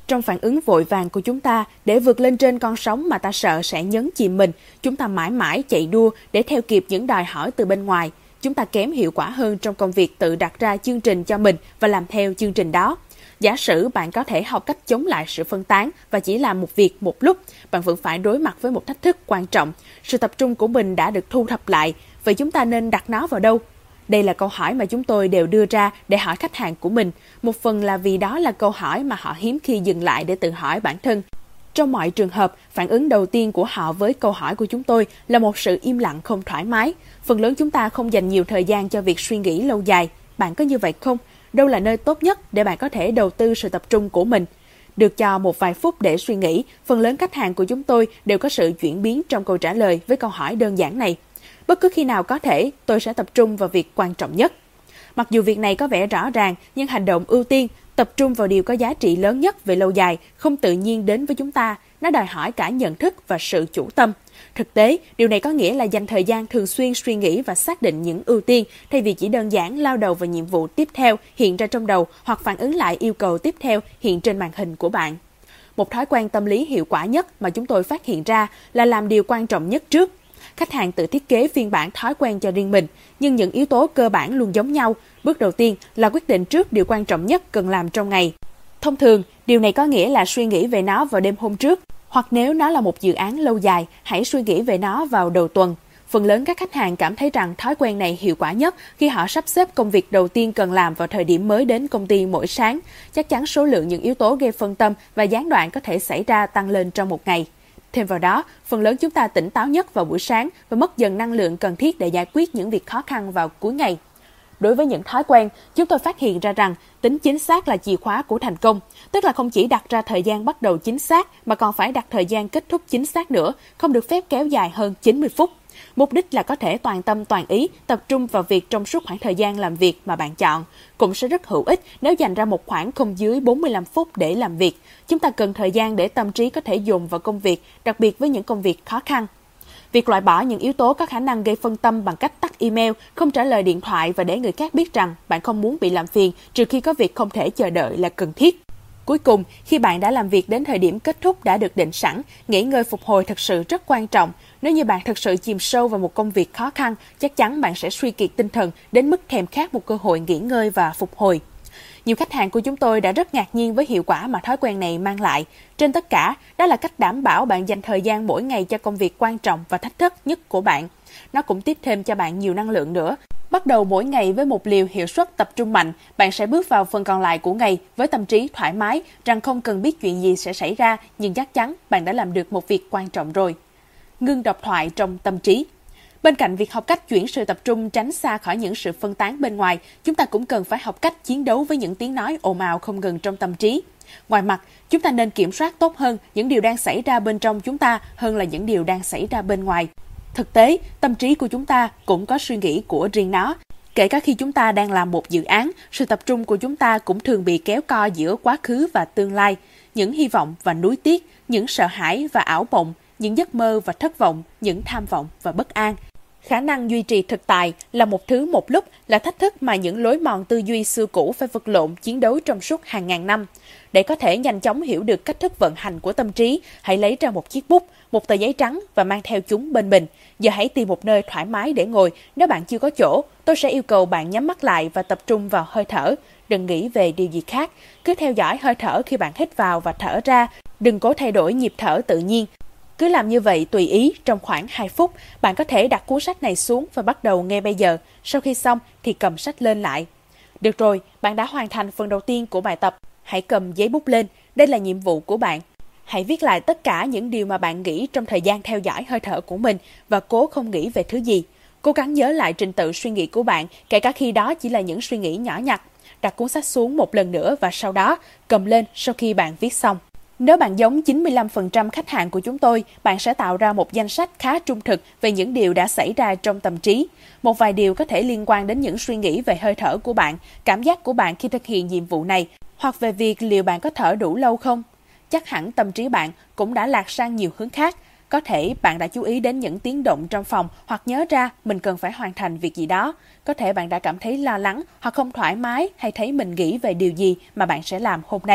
Trong phản ứng vội vàng của chúng ta để vượt lên trên con sóng mà ta sợ sẽ nhấn chìm mình, chúng ta mãi mãi chạy đua để theo kịp những đòi hỏi từ bên ngoài. Chúng ta kém hiệu quả hơn trong công việc tự đặt ra chương trình cho mình và làm theo chương trình đó. Giả sử bạn có thể học cách chống lại sự phân tán và chỉ làm một việc một lúc, bạn vẫn phải đối mặt với một thách thức quan trọng. Sự tập trung của mình đã được thu thập lại, vậy chúng ta nên đặt nó vào đâu? Đây là câu hỏi mà chúng tôi đều đưa ra để hỏi khách hàng của mình. Một phần là vì đó là câu hỏi mà họ hiếm khi dừng lại để tự hỏi bản thân. Trong mọi trường hợp, phản ứng đầu tiên của họ với câu hỏi của chúng tôi là một sự im lặng không thoải mái. Phần lớn chúng ta không dành nhiều thời gian cho việc suy nghĩ lâu dài. Bạn có như vậy không? Đâu là nơi tốt nhất để bạn có thể đầu tư sự tập trung của mình? Được cho một vài phút để suy nghĩ, phần lớn khách hàng của chúng tôi đều có sự chuyển biến trong câu trả lời với câu hỏi đơn giản này. Bất cứ khi nào có thể, tôi sẽ tập trung vào việc quan trọng nhất. Mặc dù việc này có vẻ rõ ràng, nhưng hành động ưu tiên, tập trung vào điều có giá trị lớn nhất về lâu dài, không tự nhiên đến với chúng ta. Nó đòi hỏi cả nhận thức và sự chủ tâm. Thực tế, điều này có nghĩa là dành thời gian thường xuyên suy nghĩ và xác định những ưu tiên, thay vì chỉ đơn giản lao đầu vào nhiệm vụ tiếp theo hiện ra trong đầu hoặc phản ứng lại yêu cầu tiếp theo hiện trên màn hình của bạn. Một thói quen tâm lý hiệu quả nhất mà chúng tôi phát hiện ra là làm điều quan trọng nhất trước. Khách hàng tự thiết kế phiên bản thói quen cho riêng mình, nhưng những yếu tố cơ bản luôn giống nhau. Bước đầu tiên là quyết định trước điều quan trọng nhất cần làm trong ngày. Thông thường, điều này có nghĩa là suy nghĩ về nó vào đêm hôm trước, hoặc nếu nó là một dự án lâu dài, hãy suy nghĩ về nó vào đầu tuần. Phần lớn các khách hàng cảm thấy rằng thói quen này hiệu quả nhất khi họ sắp xếp công việc đầu tiên cần làm vào thời điểm mới đến công ty mỗi sáng. Chắc chắn số lượng những yếu tố gây phân tâm và gián đoạn có thể xảy ra tăng lên trong một ngày. Thêm vào đó, phần lớn chúng ta tỉnh táo nhất vào buổi sáng và mất dần năng lượng cần thiết để giải quyết những việc khó khăn vào cuối ngày. Đối với những thói quen, chúng tôi phát hiện ra rằng tính chính xác là chìa khóa của thành công, tức là không chỉ đặt ra thời gian bắt đầu chính xác mà còn phải đặt thời gian kết thúc chính xác nữa, không được phép kéo dài hơn 90 phút. Mục đích là có thể toàn tâm toàn ý, tập trung vào việc trong suốt khoảng thời gian làm việc mà bạn chọn. Cũng sẽ rất hữu ích nếu dành ra một khoảng không dưới 45 phút để làm việc. Chúng ta cần thời gian để tâm trí có thể dồn vào công việc, đặc biệt với những công việc khó khăn. Việc loại bỏ những yếu tố có khả năng gây phân tâm bằng cách tắt email, không trả lời điện thoại và để người khác biết rằng bạn không muốn bị làm phiền trừ khi có việc không thể chờ đợi là cần thiết. Cuối cùng, khi bạn đã làm việc đến thời điểm kết thúc đã được định sẵn, nghỉ ngơi phục hồi thật sự rất quan trọng. Nếu như bạn thật sự chìm sâu vào một công việc khó khăn, chắc chắn bạn sẽ suy kiệt tinh thần đến mức thèm khát một cơ hội nghỉ ngơi và phục hồi. Nhiều khách hàng của chúng tôi đã rất ngạc nhiên với hiệu quả mà thói quen này mang lại. Trên tất cả, đó là cách đảm bảo bạn dành thời gian mỗi ngày cho công việc quan trọng và thách thức nhất của bạn. Nó cũng tiếp thêm cho bạn nhiều năng lượng nữa. Bắt đầu mỗi ngày với một liều hiệu suất tập trung mạnh, bạn sẽ bước vào phần còn lại của ngày với tâm trí thoải mái rằng không cần biết chuyện gì sẽ xảy ra, nhưng chắc chắn bạn đã làm được một việc quan trọng rồi. Ngưng độc thoại trong tâm trí. Bên cạnh việc học cách chuyển sự tập trung tránh xa khỏi những sự phân tán bên ngoài, chúng ta cũng cần phải học cách chiến đấu với những tiếng nói ồn ào không ngừng trong tâm trí. Ngoài mặt, chúng ta nên kiểm soát tốt hơn những điều đang xảy ra bên trong chúng ta hơn là những điều đang xảy ra bên ngoài. Thực tế, tâm trí của chúng ta cũng có suy nghĩ của riêng nó. Kể cả khi chúng ta đang làm một dự án, sự tập trung của chúng ta cũng thường bị kéo co giữa quá khứ và tương lai, những hy vọng và nuối tiếc, những sợ hãi và ảo mộng, những giấc mơ và thất vọng, những tham vọng và bất an. Khả năng duy trì thực tại là một thứ một lúc là thách thức mà những lối mòn tư duy xưa cũ phải vật lộn chiến đấu trong suốt hàng ngàn năm. Để có thể nhanh chóng hiểu được cách thức vận hành của tâm trí, hãy lấy ra một chiếc bút, một tờ giấy trắng và mang theo chúng bên mình. Giờ hãy tìm một nơi thoải mái để ngồi. Nếu bạn chưa có chỗ, tôi sẽ yêu cầu bạn nhắm mắt lại và tập trung vào hơi thở. Đừng nghĩ về điều gì khác. Cứ theo dõi hơi thở khi bạn hít vào và thở ra. Đừng cố thay đổi nhịp thở tự nhiên. Cứ làm như vậy tùy ý trong khoảng 2 phút. Bạn có thể đặt cuốn sách này xuống và bắt đầu ngay bây giờ. Sau khi xong thì cầm sách lên lại. Được rồi, bạn đã hoàn thành phần đầu tiên của bài tập. Hãy cầm giấy bút lên. Đây là nhiệm vụ của bạn. Hãy viết lại tất cả những điều mà bạn nghĩ trong thời gian theo dõi hơi thở của mình và cố không nghĩ về thứ gì. Cố gắng nhớ lại trình tự suy nghĩ của bạn, kể cả khi đó chỉ là những suy nghĩ nhỏ nhặt. Đặt cuốn sách xuống một lần nữa và sau đó cầm lên sau khi bạn viết xong. Nếu bạn giống 95% khách hàng của chúng tôi, bạn sẽ tạo ra một danh sách khá trung thực về những điều đã xảy ra trong tâm trí. Một vài điều có thể liên quan đến những suy nghĩ về hơi thở của bạn, cảm giác của bạn khi thực hiện nhiệm vụ này, hoặc về việc liệu bạn có thở đủ lâu không. Chắc hẳn tâm trí bạn cũng đã lạc sang nhiều hướng khác. Có thể bạn đã chú ý đến những tiếng động trong phòng hoặc nhớ ra mình cần phải hoàn thành việc gì đó. Có thể bạn đã cảm thấy lo lắng hoặc không thoải mái hay thấy mình nghĩ về điều gì mà bạn sẽ làm hôm nay.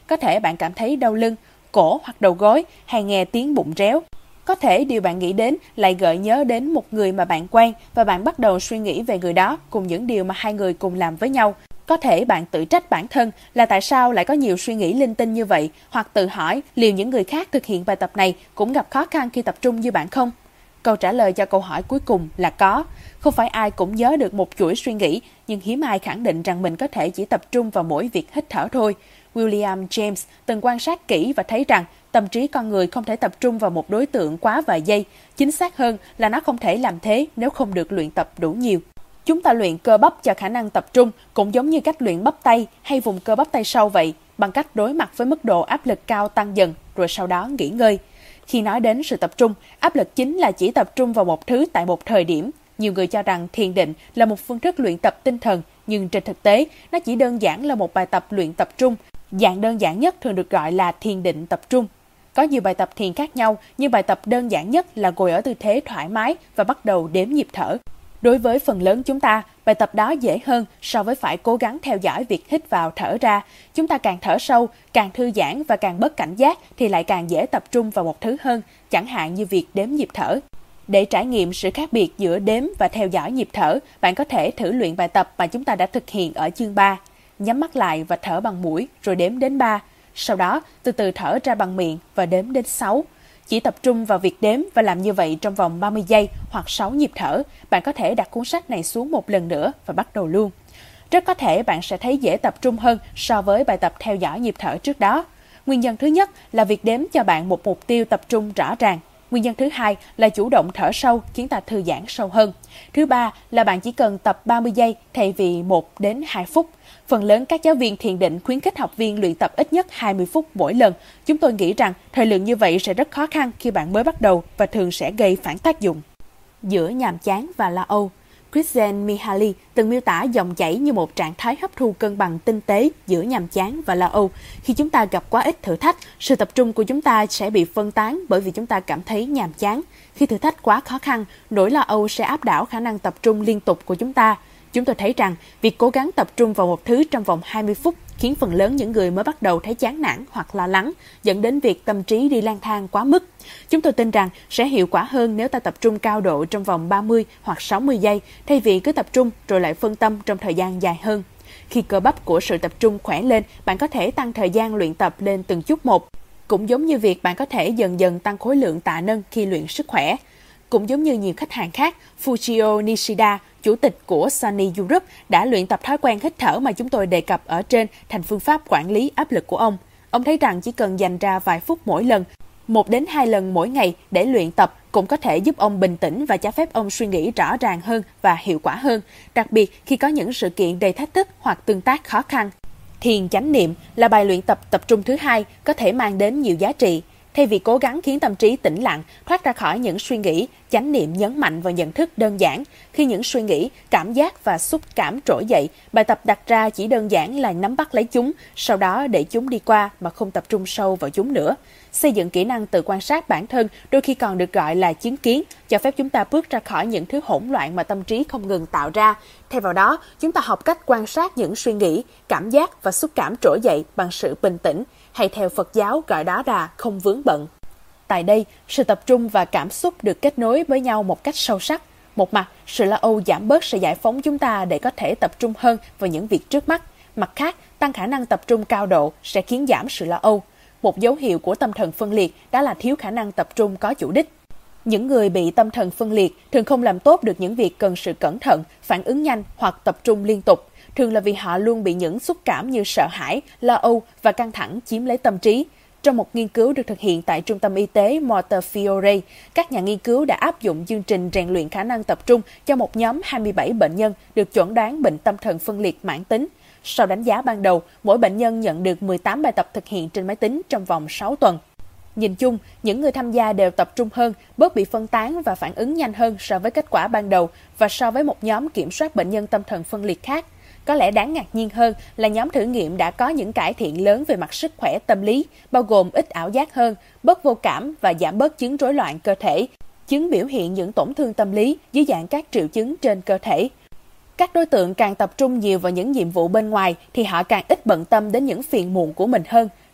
có thể bạn cảm thấy đau lưng, cổ hoặc đầu gối hay nghe tiếng bụng réo. Có thể điều bạn nghĩ đến lại gợi nhớ đến một người mà bạn quen và bạn bắt đầu suy nghĩ về người đó cùng những điều mà hai người cùng làm với nhau. Có thể bạn tự trách bản thân là tại sao lại có nhiều suy nghĩ linh tinh như vậy, hoặc tự hỏi liệu những người khác thực hiện bài tập này cũng gặp khó khăn khi tập trung như bạn không? Câu trả lời cho câu hỏi cuối cùng là có. Không phải ai cũng nhớ được một chuỗi suy nghĩ, nhưng hiếm ai khẳng định rằng mình có thể chỉ tập trung vào mỗi việc hít thở thôi. William James từng quan sát kỹ và thấy rằng tâm trí con người không thể tập trung vào một đối tượng quá vài giây. Chính xác hơn là nó không thể làm thế nếu không được luyện tập đủ nhiều. Chúng ta luyện cơ bắp cho khả năng tập trung cũng giống như cách luyện bắp tay hay vùng cơ bắp tay sau vậy, bằng cách đối mặt với mức độ áp lực cao tăng dần rồi sau đó nghỉ ngơi. Khi nói đến sự tập trung, áp lực chính là chỉ tập trung vào một thứ tại một thời điểm. Nhiều người cho rằng thiền định là một phương thức luyện tập tinh thần, nhưng trên thực tế, nó chỉ đơn giản là một bài tập luyện tập trung. Dạng đơn giản nhất thường được gọi là thiền định tập trung. Có nhiều bài tập thiền khác nhau, nhưng bài tập đơn giản nhất là ngồi ở tư thế thoải mái và bắt đầu đếm nhịp thở. Đối với phần lớn chúng ta, bài tập đó dễ hơn so với phải cố gắng theo dõi việc hít vào thở ra. Chúng ta càng thở sâu, càng thư giãn và càng bớt cảnh giác thì lại càng dễ tập trung vào một thứ hơn, chẳng hạn như việc đếm nhịp thở. Để trải nghiệm sự khác biệt giữa đếm và theo dõi nhịp thở, bạn có thể thử luyện bài tập mà chúng ta đã thực hiện ở chương 3. Nhắm mắt lại và thở bằng mũi rồi đếm đến 3. Sau đó, từ từ thở ra bằng miệng và đếm đến 6. Chỉ tập trung vào việc đếm và làm như vậy trong vòng 30 giây hoặc 6 nhịp thở, bạn có thể đặt cuốn sách này xuống một lần nữa và bắt đầu luôn. Rất có thể bạn sẽ thấy dễ tập trung hơn so với bài tập theo dõi nhịp thở trước đó. Nguyên nhân thứ nhất là việc đếm cho bạn một mục tiêu tập trung rõ ràng. Nguyên nhân thứ hai là chủ động thở sâu khiến ta thư giãn sâu hơn. Thứ ba là bạn chỉ cần tập 30 giây thay vì 1 đến 2 phút. Phần lớn các giáo viên thiền định khuyến khích học viên luyện tập ít nhất 20 phút mỗi lần. Chúng tôi nghĩ rằng thời lượng như vậy sẽ rất khó khăn khi bạn mới bắt đầu và thường sẽ gây phản tác dụng. Giữa nhàm chán và lo âu, Csikszentmihalyi từng miêu tả dòng chảy như một trạng thái hấp thu cân bằng tinh tế giữa nhàm chán và lo âu. Khi chúng ta gặp quá ít thử thách, sự tập trung của chúng ta sẽ bị phân tán bởi vì chúng ta cảm thấy nhàm chán. Khi thử thách quá khó khăn, nỗi lo âu sẽ áp đảo khả năng tập trung liên tục của chúng ta. Chúng tôi thấy rằng việc cố gắng tập trung vào một thứ trong vòng 20 phút khiến phần lớn những người mới bắt đầu thấy chán nản hoặc lo lắng, dẫn đến việc tâm trí đi lang thang quá mức. Chúng tôi tin rằng sẽ hiệu quả hơn nếu ta tập trung cao độ trong vòng 30 hoặc 60 giây, thay vì cứ tập trung rồi lại phân tâm trong thời gian dài hơn. Khi cơ bắp của sự tập trung khỏe lên, bạn có thể tăng thời gian luyện tập lên từng chút một. Cũng giống như việc bạn có thể dần dần tăng khối lượng tạ nâng khi luyện sức khỏe. Cũng giống như nhiều khách hàng khác, Fujio Nishida, chủ tịch của Sony Europe, đã luyện tập thói quen hít thở mà chúng tôi đề cập ở trên thành phương pháp quản lý áp lực của ông. Ông thấy rằng chỉ cần dành ra vài phút mỗi lần, 1 đến 2 lần mỗi ngày để luyện tập cũng có thể giúp ông bình tĩnh và cho phép ông suy nghĩ rõ ràng hơn và hiệu quả hơn, đặc biệt khi có những sự kiện đầy thách thức hoặc tương tác khó khăn. Thiền chánh niệm là bài luyện tập trung thứ hai có thể mang đến nhiều giá trị. Thay vì cố gắng khiến tâm trí tĩnh lặng, thoát ra khỏi những suy nghĩ, chánh niệm nhấn mạnh vào nhận thức đơn giản. Khi những suy nghĩ, cảm giác và xúc cảm trỗi dậy, bài tập đặt ra chỉ đơn giản là nắm bắt lấy chúng, sau đó để chúng đi qua mà không tập trung sâu vào chúng nữa. Xây dựng kỹ năng tự quan sát bản thân đôi khi còn được gọi là chứng kiến, cho phép chúng ta bước ra khỏi những thứ hỗn loạn mà tâm trí không ngừng tạo ra. Thay vào đó, chúng ta học cách quan sát những suy nghĩ, cảm giác và xúc cảm trỗi dậy bằng sự bình tĩnh, hay theo Phật giáo gọi đó là không vướng bận. Tại đây, sự tập trung và cảm xúc được kết nối với nhau một cách sâu sắc. Một mặt, sự lo âu giảm bớt sẽ giải phóng chúng ta để có thể tập trung hơn vào những việc trước mắt. Mặt khác, tăng khả năng tập trung cao độ sẽ khiến giảm sự lo âu. Một dấu hiệu của tâm thần phân liệt đó là thiếu khả năng tập trung có chủ đích. Những người bị tâm thần phân liệt thường không làm tốt được những việc cần sự cẩn thận, phản ứng nhanh hoặc tập trung liên tục. Thường là vì họ luôn bị những xúc cảm như sợ hãi, lo âu và căng thẳng chiếm lấy tâm trí. Trong một nghiên cứu được thực hiện tại Trung tâm Y tế Montefiore, các nhà nghiên cứu đã áp dụng chương trình rèn luyện khả năng tập trung cho một nhóm 27 bệnh nhân được chẩn đoán bệnh tâm thần phân liệt mãn tính. Sau đánh giá ban đầu, mỗi bệnh nhân nhận được 18 bài tập thực hiện trên máy tính trong vòng 6 tuần. Nhìn chung, những người tham gia đều tập trung hơn, bớt bị phân tán và phản ứng nhanh hơn so với kết quả ban đầu và so với một nhóm kiểm soát bệnh nhân tâm thần phân liệt khác. Có lẽ đáng ngạc nhiên hơn là nhóm thử nghiệm đã có những cải thiện lớn về mặt sức khỏe tâm lý, bao gồm ít ảo giác hơn, bớt vô cảm và giảm bớt chứng rối loạn cơ thể. Chứng biểu hiện những tổn thương tâm lý dưới dạng các triệu chứng trên cơ thể. Các đối tượng càng tập trung nhiều vào những nhiệm vụ bên ngoài thì họ càng ít bận tâm đến những phiền muộn của mình hơn.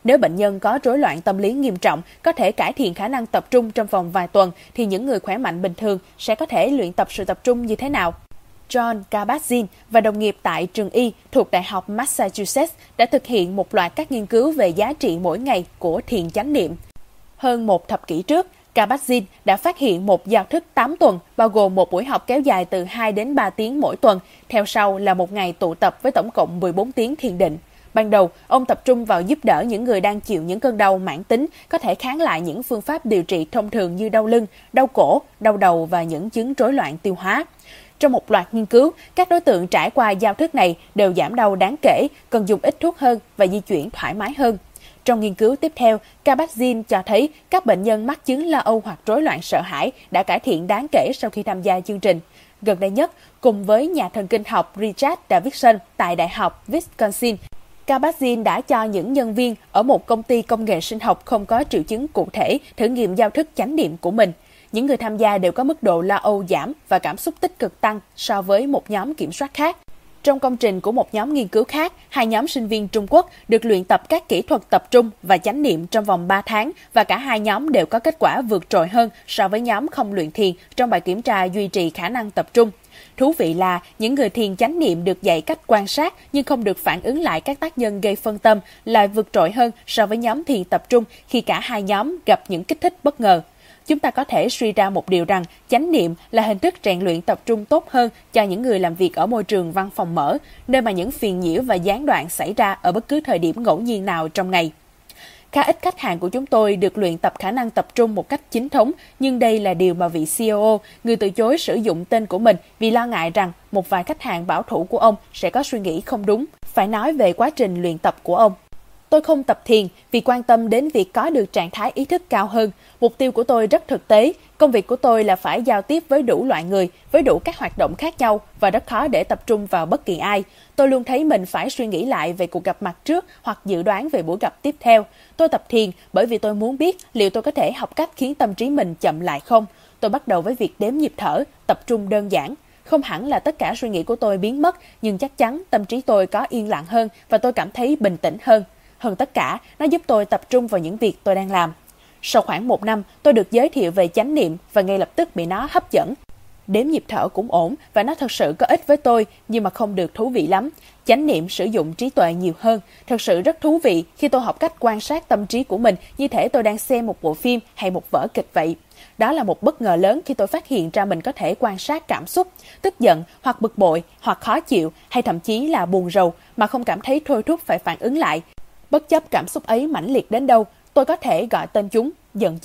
Nếu bệnh nhân có rối loạn tâm lý nghiêm trọng, có thể cải thiện khả năng tập trung trong vòng vài tuần, thì những người khỏe mạnh bình thường sẽ có thể luyện tập sự tập trung như thế nào? John Kabat-Zinn và đồng nghiệp tại trường Y thuộc Đại học Massachusetts đã thực hiện một loạt các nghiên cứu về giá trị mỗi ngày của thiền chánh niệm. Hơn một thập kỷ trước, Kabat-Zinn đã phát hiện một giao thức 8 tuần, bao gồm một buổi học kéo dài từ 2 đến 3 tiếng mỗi tuần, theo sau là một ngày tụ tập với tổng cộng 14 tiếng thiền định. Ban đầu, ông tập trung vào giúp đỡ những người đang chịu những cơn đau mãn tính, có thể kháng lại những phương pháp điều trị thông thường như đau lưng, đau cổ, đau đầu và những chứng rối loạn tiêu hóa. Trong một loạt nghiên cứu, các đối tượng trải qua giao thức này đều giảm đau đáng kể, cần dùng ít thuốc hơn và di chuyển thoải mái hơn. Trong nghiên cứu tiếp theo, Kabat-Zinn cho thấy các bệnh nhân mắc chứng lo âu hoặc rối loạn sợ hãi đã cải thiện đáng kể sau khi tham gia chương trình. Gần đây nhất, cùng với nhà thần kinh học Richard Davidson tại Đại học Wisconsin, Kabat-Zinn đã cho những nhân viên ở một công ty công nghệ sinh học không có triệu chứng cụ thể thử nghiệm giao thức chánh niệm của mình. Những người tham gia đều có mức độ lo âu giảm và cảm xúc tích cực tăng so với một nhóm kiểm soát khác. Trong công trình của một nhóm nghiên cứu khác, 2 nhóm sinh viên Trung Quốc được luyện tập các kỹ thuật tập trung và chánh niệm trong vòng 3 tháng và cả 2 nhóm đều có kết quả vượt trội hơn so với nhóm không luyện thiền trong bài kiểm tra duy trì khả năng tập trung. Thú vị là những người thiền chánh niệm được dạy cách quan sát nhưng không được phản ứng lại các tác nhân gây phân tâm lại vượt trội hơn so với nhóm thiền tập trung khi cả 2 nhóm gặp những kích thích bất ngờ. Chúng ta có thể suy ra một điều rằng chánh niệm là hình thức rèn luyện tập trung tốt hơn cho những người làm việc ở môi trường văn phòng mở, nơi mà những phiền nhiễu và gián đoạn xảy ra ở bất cứ thời điểm ngẫu nhiên nào trong ngày. Khá ít khách hàng của chúng tôi được luyện tập khả năng tập trung một cách chính thống, nhưng đây là điều mà vị COO, người từ chối sử dụng tên của mình vì lo ngại rằng một vài khách hàng bảo thủ của ông sẽ có suy nghĩ không đúng. Phải nói về quá trình luyện tập của ông. Tôi không tập thiền vì quan tâm đến việc có được trạng thái ý thức cao hơn. Mục tiêu của tôi rất thực tế. Công việc của tôi là phải giao tiếp với đủ loại người, với đủ các hoạt động khác nhau và rất khó để tập trung vào bất kỳ ai. Tôi luôn thấy mình phải suy nghĩ lại về cuộc gặp mặt trước hoặc dự đoán về buổi gặp tiếp theo. Tôi tập thiền bởi vì tôi muốn biết liệu tôi có thể học cách khiến tâm trí mình chậm lại không. Tôi bắt đầu với việc đếm nhịp thở, tập trung đơn giản. Không hẳn là tất cả suy nghĩ của tôi biến mất, nhưng chắc chắn tâm trí tôi có yên lặng hơn và tôi cảm thấy bình tĩnh hơn. Hơn tất cả, nó giúp tôi tập trung vào những việc tôi đang làm. Sau khoảng 1 năm, tôi được giới thiệu về chánh niệm và ngay lập tức bị nó hấp dẫn. Đếm nhịp thở cũng ổn và nó thật sự có ích với tôi, nhưng mà không được thú vị lắm. Chánh niệm sử dụng trí tuệ nhiều hơn. Thật sự rất thú vị khi tôi học cách quan sát tâm trí của mình như thể tôi đang xem một bộ phim hay một vở kịch vậy. Đó là một bất ngờ lớn khi tôi phát hiện ra mình có thể quan sát cảm xúc, tức giận hoặc bực bội hoặc khó chịu hay thậm chí là buồn rầu mà không cảm thấy thôi thúc phải phản ứng lại. Bất chấp cảm xúc ấy mãnh liệt đến đâu, tôi có thể gọi tên chúng giận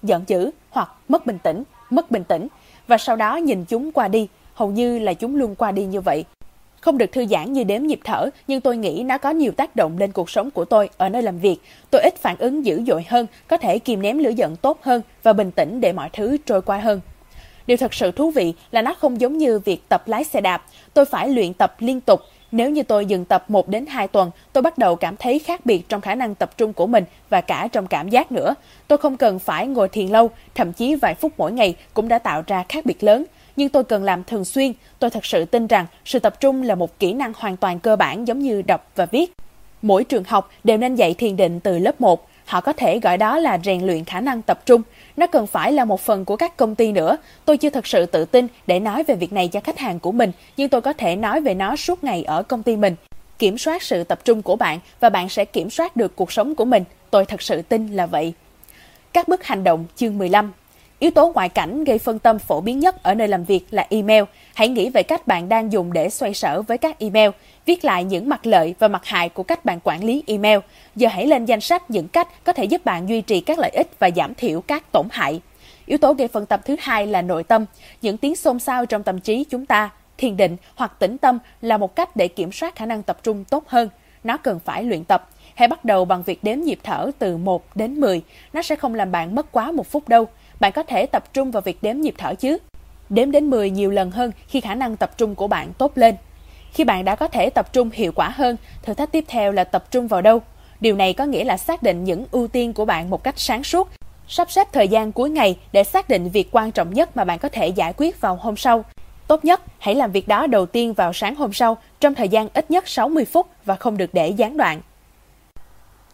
dữ hoặc mất bình tĩnh và sau đó nhìn chúng qua đi, hầu như là chúng luôn qua đi như vậy. Không được thư giãn như đếm nhịp thở, nhưng tôi nghĩ nó có nhiều tác động lên cuộc sống của tôi ở nơi làm việc. Tôi ít phản ứng dữ dội hơn, có thể kìm nén lửa giận tốt hơn và bình tĩnh để mọi thứ trôi qua hơn. Điều thật sự thú vị là nó không giống như việc tập lái xe đạp, tôi phải luyện tập liên tục. Nếu như tôi dừng tập 1 đến 2 tuần, tôi bắt đầu cảm thấy khác biệt trong khả năng tập trung của mình và cả trong cảm giác nữa. Tôi không cần phải ngồi thiền lâu, thậm chí vài phút mỗi ngày cũng đã tạo ra khác biệt lớn. Nhưng tôi cần làm thường xuyên. Tôi thật sự tin rằng sự tập trung là một kỹ năng hoàn toàn cơ bản giống như đọc và viết. Mỗi trường học đều nên dạy thiền định từ lớp 1. Họ có thể gọi đó là rèn luyện khả năng tập trung. Nó cần phải là một phần của các công ty nữa. Tôi chưa thật sự tự tin để nói về việc này cho khách hàng của mình, nhưng tôi có thể nói về nó suốt ngày ở công ty mình. Kiểm soát sự tập trung của bạn và bạn sẽ kiểm soát được cuộc sống của mình. Tôi thật sự tin là vậy. Các bước hành động chương 15. Yếu tố ngoại cảnh gây phân tâm phổ biến nhất ở nơi làm việc là email. Hãy nghĩ về cách bạn đang dùng để xoay sở với các email. Viết lại những mặt lợi và mặt hại của cách bạn quản lý email. Giờ hãy lên danh sách những cách có thể giúp bạn duy trì các lợi ích và giảm thiểu các tổn hại. Yếu tố gây phân tâm thứ hai là nội tâm. Những tiếng xôn xao trong tâm trí chúng ta, thiền định hoặc tĩnh tâm là một cách để kiểm soát khả năng tập trung tốt hơn. Nó cần phải luyện tập. Hãy bắt đầu bằng việc đếm nhịp thở từ 1 đến 10. Nó sẽ không làm bạn mất quá 1 phút đâu. Bạn có thể tập trung vào việc đếm nhịp thở chứ. Đếm đến 10 nhiều lần hơn khi khả năng tập trung của bạn tốt lên. Khi bạn đã có thể tập trung hiệu quả hơn, thử thách tiếp theo là tập trung vào đâu. Điều này có nghĩa là xác định những ưu tiên của bạn một cách sáng suốt. Sắp xếp thời gian cuối ngày để xác định việc quan trọng nhất mà bạn có thể giải quyết vào hôm sau. Tốt nhất, hãy làm việc đó đầu tiên vào sáng hôm sau trong thời gian ít nhất 60 phút và không được để gián đoạn.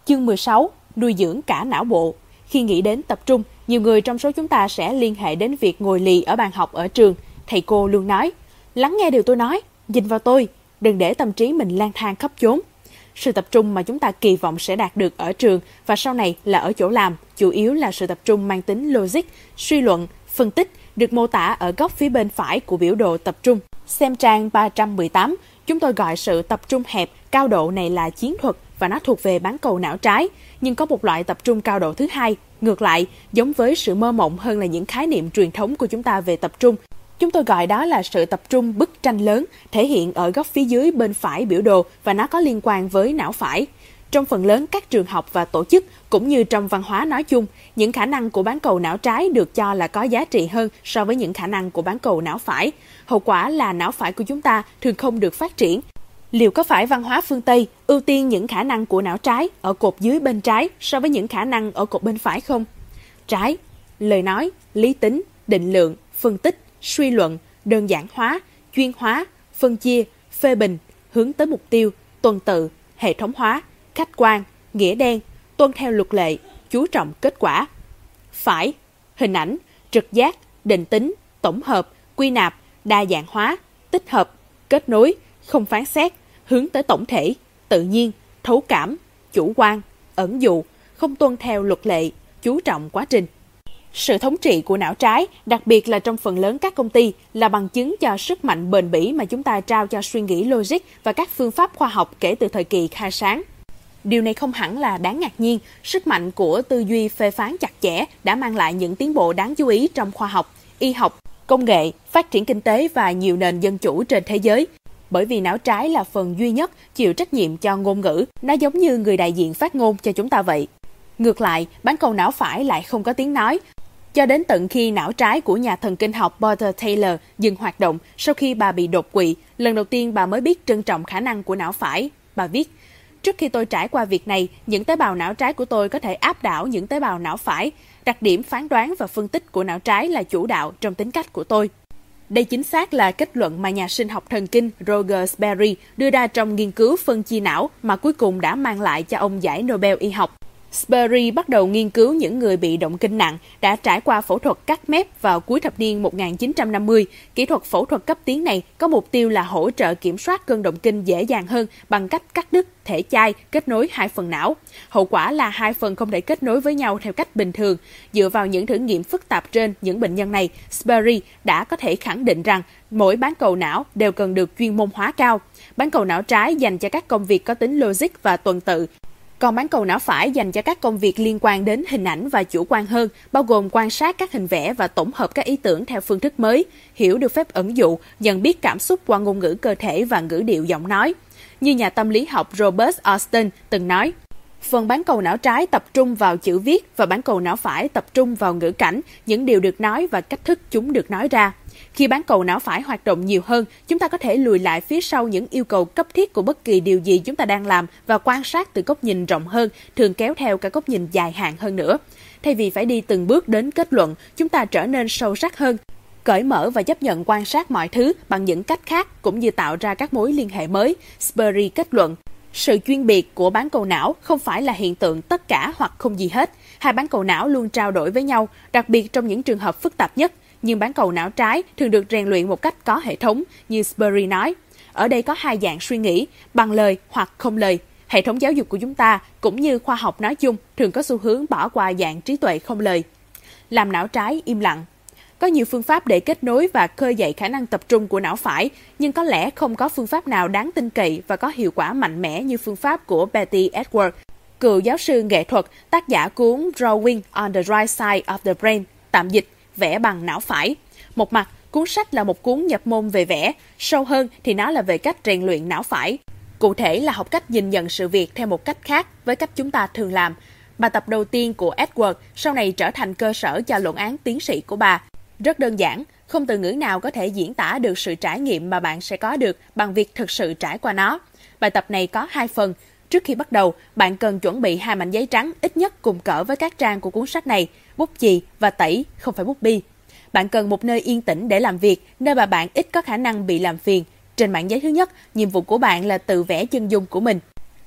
Chương 16. Nuôi dưỡng cả não bộ. Khi nghĩ đến tập trung, nhiều người trong số chúng ta sẽ liên hệ đến việc ngồi lì ở bàn học ở trường. Thầy cô luôn nói, lắng nghe điều tôi nói, nhìn vào tôi, đừng để tâm trí mình lang thang khắp chốn. Sự tập trung mà chúng ta kỳ vọng sẽ đạt được ở trường và sau này là ở chỗ làm, chủ yếu là sự tập trung mang tính logic, suy luận, phân tích, được mô tả ở góc phía bên phải của biểu đồ tập trung. Xem trang 318, chúng tôi gọi sự tập trung hẹp, cao độ này là chiến thuật và nó thuộc về bán cầu não trái. Nhưng có một loại tập trung cao độ thứ hai, ngược lại, giống với sự mơ mộng hơn là những khái niệm truyền thống của chúng ta về tập trung. Chúng tôi gọi đó là sự tập trung bức tranh lớn, thể hiện ở góc phía dưới bên phải biểu đồ và nó có liên quan với não phải. Trong phần lớn các trường học và tổ chức, cũng như trong văn hóa nói chung, những khả năng của bán cầu não trái được cho là có giá trị hơn so với những khả năng của bán cầu não phải. Hậu quả là não phải của chúng ta thường không được phát triển. Liệu có phải văn hóa phương Tây ưu tiên những khả năng của não trái ở cột dưới bên trái so với những khả năng ở cột bên phải không? Trái, lời nói, lý tính, định lượng, phân tích, suy luận, đơn giản hóa, chuyên hóa, phân chia, phê bình, hướng tới mục tiêu, tuần tự, hệ thống hóa, khách quan, nghĩa đen, tuân theo luật lệ, chú trọng kết quả. Phải, hình ảnh, trực giác, định tính, tổng hợp, quy nạp, đa dạng hóa, tích hợp, kết nối, không phán xét, hướng tới tổng thể, tự nhiên, thấu cảm, chủ quan, ẩn dụ, không tuân theo luật lệ, chú trọng quá trình. Sự thống trị của não trái, đặc biệt là trong phần lớn các công ty, là bằng chứng cho sức mạnh bền bỉ mà chúng ta trao cho suy nghĩ logic và các phương pháp khoa học kể từ thời kỳ khai sáng. Điều này không hẳn là đáng ngạc nhiên, sức mạnh của tư duy phê phán chặt chẽ đã mang lại những tiến bộ đáng chú ý trong khoa học, y học, công nghệ, phát triển kinh tế và nhiều nền dân chủ trên thế giới. Bởi vì não trái là phần duy nhất chịu trách nhiệm cho ngôn ngữ, nó giống như người đại diện phát ngôn cho chúng ta vậy. Ngược lại, bán cầu não phải lại không có tiếng nói. Cho đến tận khi não trái của nhà thần kinh học Porter Taylor dừng hoạt động sau khi bà bị đột quỵ, lần đầu tiên bà mới biết trân trọng khả năng của não phải. Bà viết, trước khi tôi trải qua việc này, những tế bào não trái của tôi có thể áp đảo những tế bào não phải. Đặc điểm phán đoán và phân tích của não trái là chủ đạo trong tính cách của tôi. Đây chính xác là kết luận mà nhà sinh học thần kinh Roger Sperry đưa ra trong nghiên cứu phân chia não mà cuối cùng đã mang lại cho ông giải Nobel y học. Sperry bắt đầu nghiên cứu những người bị động kinh nặng đã trải qua phẫu thuật cắt mép vào cuối thập niên 1950. Kỹ thuật phẫu thuật cấp tiến này có mục tiêu là hỗ trợ kiểm soát cơn động kinh dễ dàng hơn bằng cách cắt đứt thể chai kết nối hai phần não. Hậu quả là hai phần không thể kết nối với nhau theo cách bình thường. Dựa vào những thử nghiệm phức tạp trên những bệnh nhân này, Sperry đã có thể khẳng định rằng mỗi bán cầu não đều cần được chuyên môn hóa cao. Bán cầu não trái dành cho các công việc có tính logic và tuần tự. Còn bán cầu não phải dành cho các công việc liên quan đến hình ảnh và chủ quan hơn, bao gồm quan sát các hình vẽ và tổng hợp các ý tưởng theo phương thức mới, hiểu được phép ẩn dụ, nhận biết cảm xúc qua ngôn ngữ cơ thể và ngữ điệu giọng nói. Như nhà tâm lý học Robert Austin từng nói, phần bán cầu não trái tập trung vào chữ viết và bán cầu não phải tập trung vào ngữ cảnh, những điều được nói và cách thức chúng được nói ra. Khi bán cầu não phải hoạt động nhiều hơn, chúng ta có thể lùi lại phía sau những yêu cầu cấp thiết của bất kỳ điều gì chúng ta đang làm và quan sát từ góc nhìn rộng hơn, thường kéo theo cả góc nhìn dài hạn hơn nữa. Thay vì phải đi từng bước đến kết luận, chúng ta trở nên sâu sắc hơn, cởi mở và chấp nhận quan sát mọi thứ bằng những cách khác cũng như tạo ra các mối liên hệ mới. Sperry kết luận, sự chuyên biệt của bán cầu não không phải là hiện tượng tất cả hoặc không gì hết. Hai bán cầu não luôn trao đổi với nhau, đặc biệt trong những trường hợp phức tạp nhất. Nhưng bán cầu não trái thường được rèn luyện một cách có hệ thống, như Sperry nói. Ở đây có hai dạng suy nghĩ, bằng lời hoặc không lời. Hệ thống giáo dục của chúng ta, cũng như khoa học nói chung, thường có xu hướng bỏ qua dạng trí tuệ không lời. Làm não trái im lặng. Có nhiều phương pháp để kết nối và khơi dậy khả năng tập trung của não phải, nhưng có lẽ không có phương pháp nào đáng tin cậy và có hiệu quả mạnh mẽ như phương pháp của Betty Edwards, cựu giáo sư nghệ thuật, tác giả cuốn Drawing on the Right Side of the Brain, tạm dịch, vẽ bằng não phải. Một mặt, cuốn sách là một cuốn nhập môn về vẽ, sâu hơn thì nó là về cách rèn luyện não phải. Cụ thể là học cách nhìn nhận sự việc theo một cách khác với cách chúng ta thường làm. Bài tập đầu tiên của Edward sau này trở thành cơ sở cho luận án tiến sĩ của bà. Rất đơn giản, không từ ngữ nào có thể diễn tả được sự trải nghiệm mà bạn sẽ có được bằng việc thực sự trải qua nó. Bài tập này có 2 phần. Trước khi bắt đầu, bạn cần chuẩn bị 2 mảnh giấy trắng ít nhất cùng cỡ với các trang của cuốn sách này, bút chì và tẩy, không phải bút bi. Bạn cần một nơi yên tĩnh để làm việc, nơi mà bạn ít có khả năng bị làm phiền. Trên mảnh giấy thứ nhất, nhiệm vụ của bạn là tự vẽ chân dung của mình.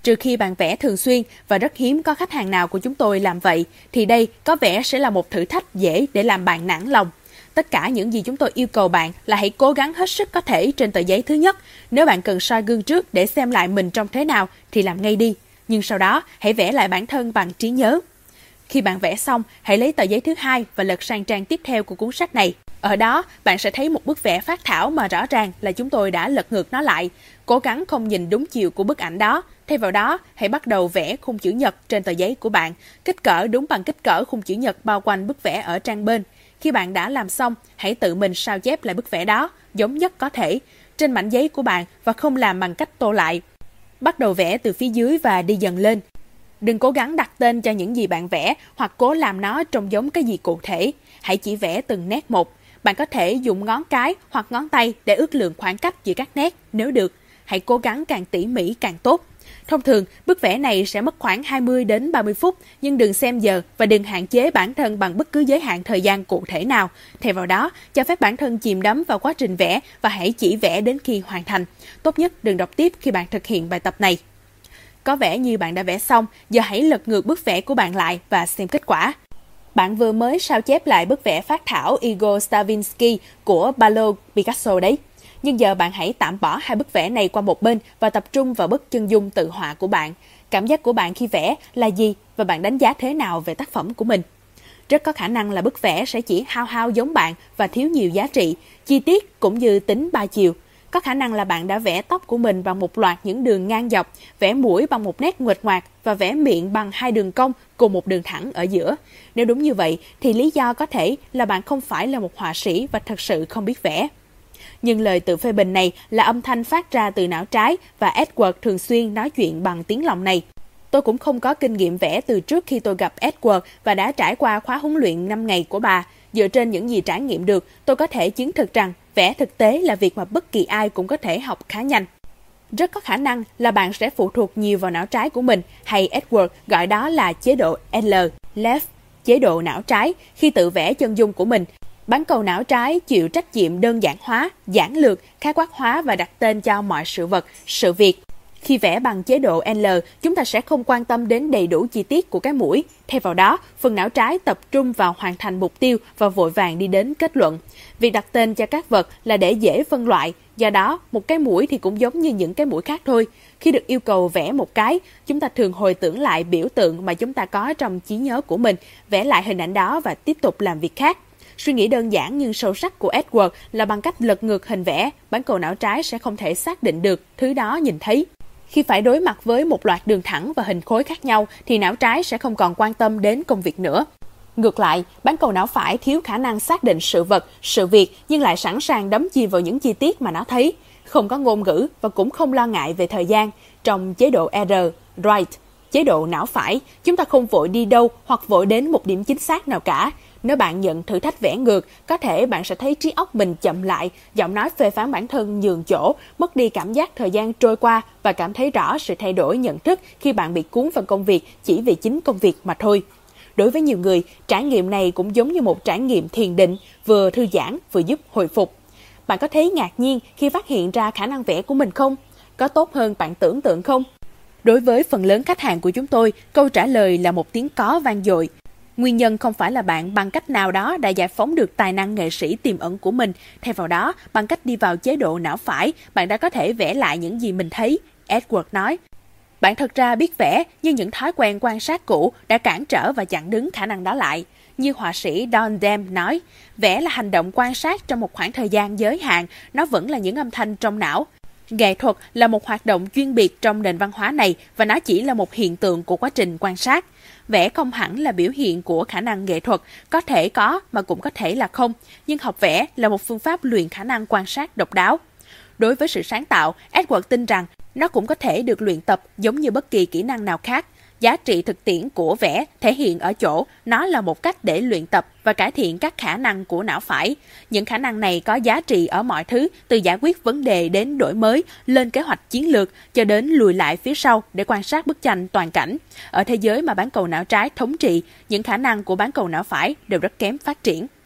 Trừ khi bạn vẽ thường xuyên và rất hiếm có khách hàng nào của chúng tôi làm vậy, thì đây có vẻ sẽ là một thử thách dễ để làm bạn nản lòng. Tất cả những gì chúng tôi yêu cầu bạn là hãy cố gắng hết sức có thể trên tờ giấy thứ nhất. Nếu bạn cần soi gương trước để xem lại mình trông thế nào thì làm ngay đi. Nhưng sau đó, hãy vẽ lại bản thân bằng trí nhớ. Khi bạn vẽ xong, hãy lấy tờ giấy thứ hai và lật sang trang tiếp theo của cuốn sách này. Ở đó, bạn sẽ thấy một bức vẽ phác thảo mà rõ ràng là chúng tôi đã lật ngược nó lại. Cố gắng không nhìn đúng chiều của bức ảnh đó. Thay vào đó, hãy bắt đầu vẽ khung chữ nhật trên tờ giấy của bạn. Kích cỡ đúng bằng kích cỡ khung chữ nhật bao quanh bức vẽ ở trang bên. Khi bạn đã làm xong, hãy tự mình sao chép lại bức vẽ đó, giống nhất có thể, trên mảnh giấy của bạn và không làm bằng cách tô lại. Bắt đầu vẽ từ phía dưới và đi dần lên. Đừng cố gắng đặt tên cho những gì bạn vẽ hoặc cố làm nó trông giống cái gì cụ thể. Hãy chỉ vẽ từng nét một. Bạn có thể dùng ngón cái hoặc ngón tay để ước lượng khoảng cách giữa các nét nếu được. Hãy cố gắng càng tỉ mỉ càng tốt. Thông thường, bức vẽ này sẽ mất khoảng 20 đến 30 phút, nhưng đừng xem giờ và đừng hạn chế bản thân bằng bất cứ giới hạn thời gian cụ thể nào. Thay vào đó, cho phép bản thân chìm đắm vào quá trình vẽ và hãy chỉ vẽ đến khi hoàn thành. Tốt nhất đừng đọc tiếp khi bạn thực hiện bài tập này. Có vẻ như bạn đã vẽ xong, giờ hãy lật ngược bức vẽ của bạn lại và xem kết quả. Bạn vừa mới sao chép lại bức vẽ phác thảo Igor Stravinsky của Pablo Picasso đấy. Nhưng giờ bạn hãy tạm bỏ hai bức vẽ này qua một bên và tập trung vào bức chân dung tự họa của bạn. Cảm giác của bạn khi vẽ là gì và bạn đánh giá thế nào về tác phẩm của mình? Rất có khả năng là bức vẽ sẽ chỉ hao giống bạn và thiếu nhiều giá trị, chi tiết cũng như tính ba chiều. Có khả năng là bạn đã vẽ tóc của mình bằng một loạt những đường ngang dọc, vẽ mũi bằng một nét nguệch ngoạc và vẽ miệng bằng hai đường cong cùng một đường thẳng ở giữa. Nếu đúng như vậy, thì lý do có thể là bạn không phải là một họa sĩ và thật sự không biết vẽ. Nhưng lời tự phê bình này là âm thanh phát ra từ não trái và Edward thường xuyên nói chuyện bằng tiếng lòng này. Tôi cũng không có kinh nghiệm vẽ từ trước khi tôi gặp Edward và đã trải qua khóa huấn luyện 5 ngày của bà. Dựa trên những gì trải nghiệm được, tôi có thể chứng thực rằng vẽ thực tế là việc mà bất kỳ ai cũng có thể học khá nhanh. Rất có khả năng là bạn sẽ phụ thuộc nhiều vào não trái của mình, hay Edward gọi đó là chế độ L, left, chế độ não trái, khi tự vẽ chân dung của mình. Bán cầu não trái chịu trách nhiệm đơn giản hóa, giản lược, khái quát hóa và đặt tên cho mọi sự vật, sự việc. Khi vẽ bằng chế độ L, chúng ta sẽ không quan tâm đến đầy đủ chi tiết của cái mũi. Thay vào đó, phần não trái tập trung vào hoàn thành mục tiêu và vội vàng đi đến kết luận. Việc đặt tên cho các vật là để dễ phân loại, do đó một cái mũi thì cũng giống như những cái mũi khác thôi. Khi được yêu cầu vẽ một cái, chúng ta thường hồi tưởng lại biểu tượng mà chúng ta có trong trí nhớ của mình, vẽ lại hình ảnh đó và tiếp tục làm việc khác. Suy nghĩ đơn giản nhưng sâu sắc của Edward là bằng cách lật ngược hình vẽ, bán cầu não trái sẽ không thể xác định được thứ đó nhìn thấy. Khi phải đối mặt với một loạt đường thẳng và hình khối khác nhau thì não trái sẽ không còn quan tâm đến công việc nữa. Ngược lại, bán cầu não phải thiếu khả năng xác định sự vật, sự việc nhưng lại sẵn sàng đắm chìm vào những chi tiết mà nó thấy. Không có ngôn ngữ và cũng không lo ngại về thời gian. Trong chế độ R, right, chế độ não phải, chúng ta không vội đi đâu hoặc vội đến một điểm chính xác nào cả. Nếu bạn nhận thử thách vẽ ngược, có thể bạn sẽ thấy trí óc mình chậm lại, giọng nói phê phán bản thân nhường chỗ, mất đi cảm giác thời gian trôi qua và cảm thấy rõ sự thay đổi nhận thức khi bạn bị cuốn vào công việc chỉ vì chính công việc mà thôi. Đối với nhiều người, trải nghiệm này cũng giống như một trải nghiệm thiền định, vừa thư giãn vừa giúp hồi phục. Bạn có thấy ngạc nhiên khi phát hiện ra khả năng vẽ của mình không? Có tốt hơn bạn tưởng tượng không? Đối với phần lớn khách hàng của chúng tôi, câu trả lời là một tiếng có vang dội. Nguyên nhân không phải là bạn bằng cách nào đó đã giải phóng được tài năng nghệ sĩ tiềm ẩn của mình. Thay vào đó, bằng cách đi vào chế độ não phải, bạn đã có thể vẽ lại những gì mình thấy, Edward nói. Bạn thật ra biết vẽ, nhưng những thói quen quan sát cũ đã cản trở và chặn đứng khả năng đó lại. Như họa sĩ Don Dam nói, vẽ là hành động quan sát trong một khoảng thời gian giới hạn, nó vẫn là những âm thanh trong não. Nghệ thuật là một hoạt động chuyên biệt trong nền văn hóa này và nó chỉ là một hiện tượng của quá trình quan sát. Vẽ không hẳn là biểu hiện của khả năng nghệ thuật, có thể có mà cũng có thể là không, nhưng học vẽ là một phương pháp luyện khả năng quan sát độc đáo. Đối với sự sáng tạo, Edward tin rằng nó cũng có thể được luyện tập giống như bất kỳ kỹ năng nào khác. Giá trị thực tiễn của vẽ thể hiện ở chỗ nó là một cách để luyện tập và cải thiện các khả năng của não phải. Những khả năng này có giá trị ở mọi thứ, từ giải quyết vấn đề đến đổi mới, lên kế hoạch chiến lược, cho đến lùi lại phía sau để quan sát bức tranh toàn cảnh. Ở thế giới mà bán cầu não trái thống trị, những khả năng của bán cầu não phải đều rất kém phát triển.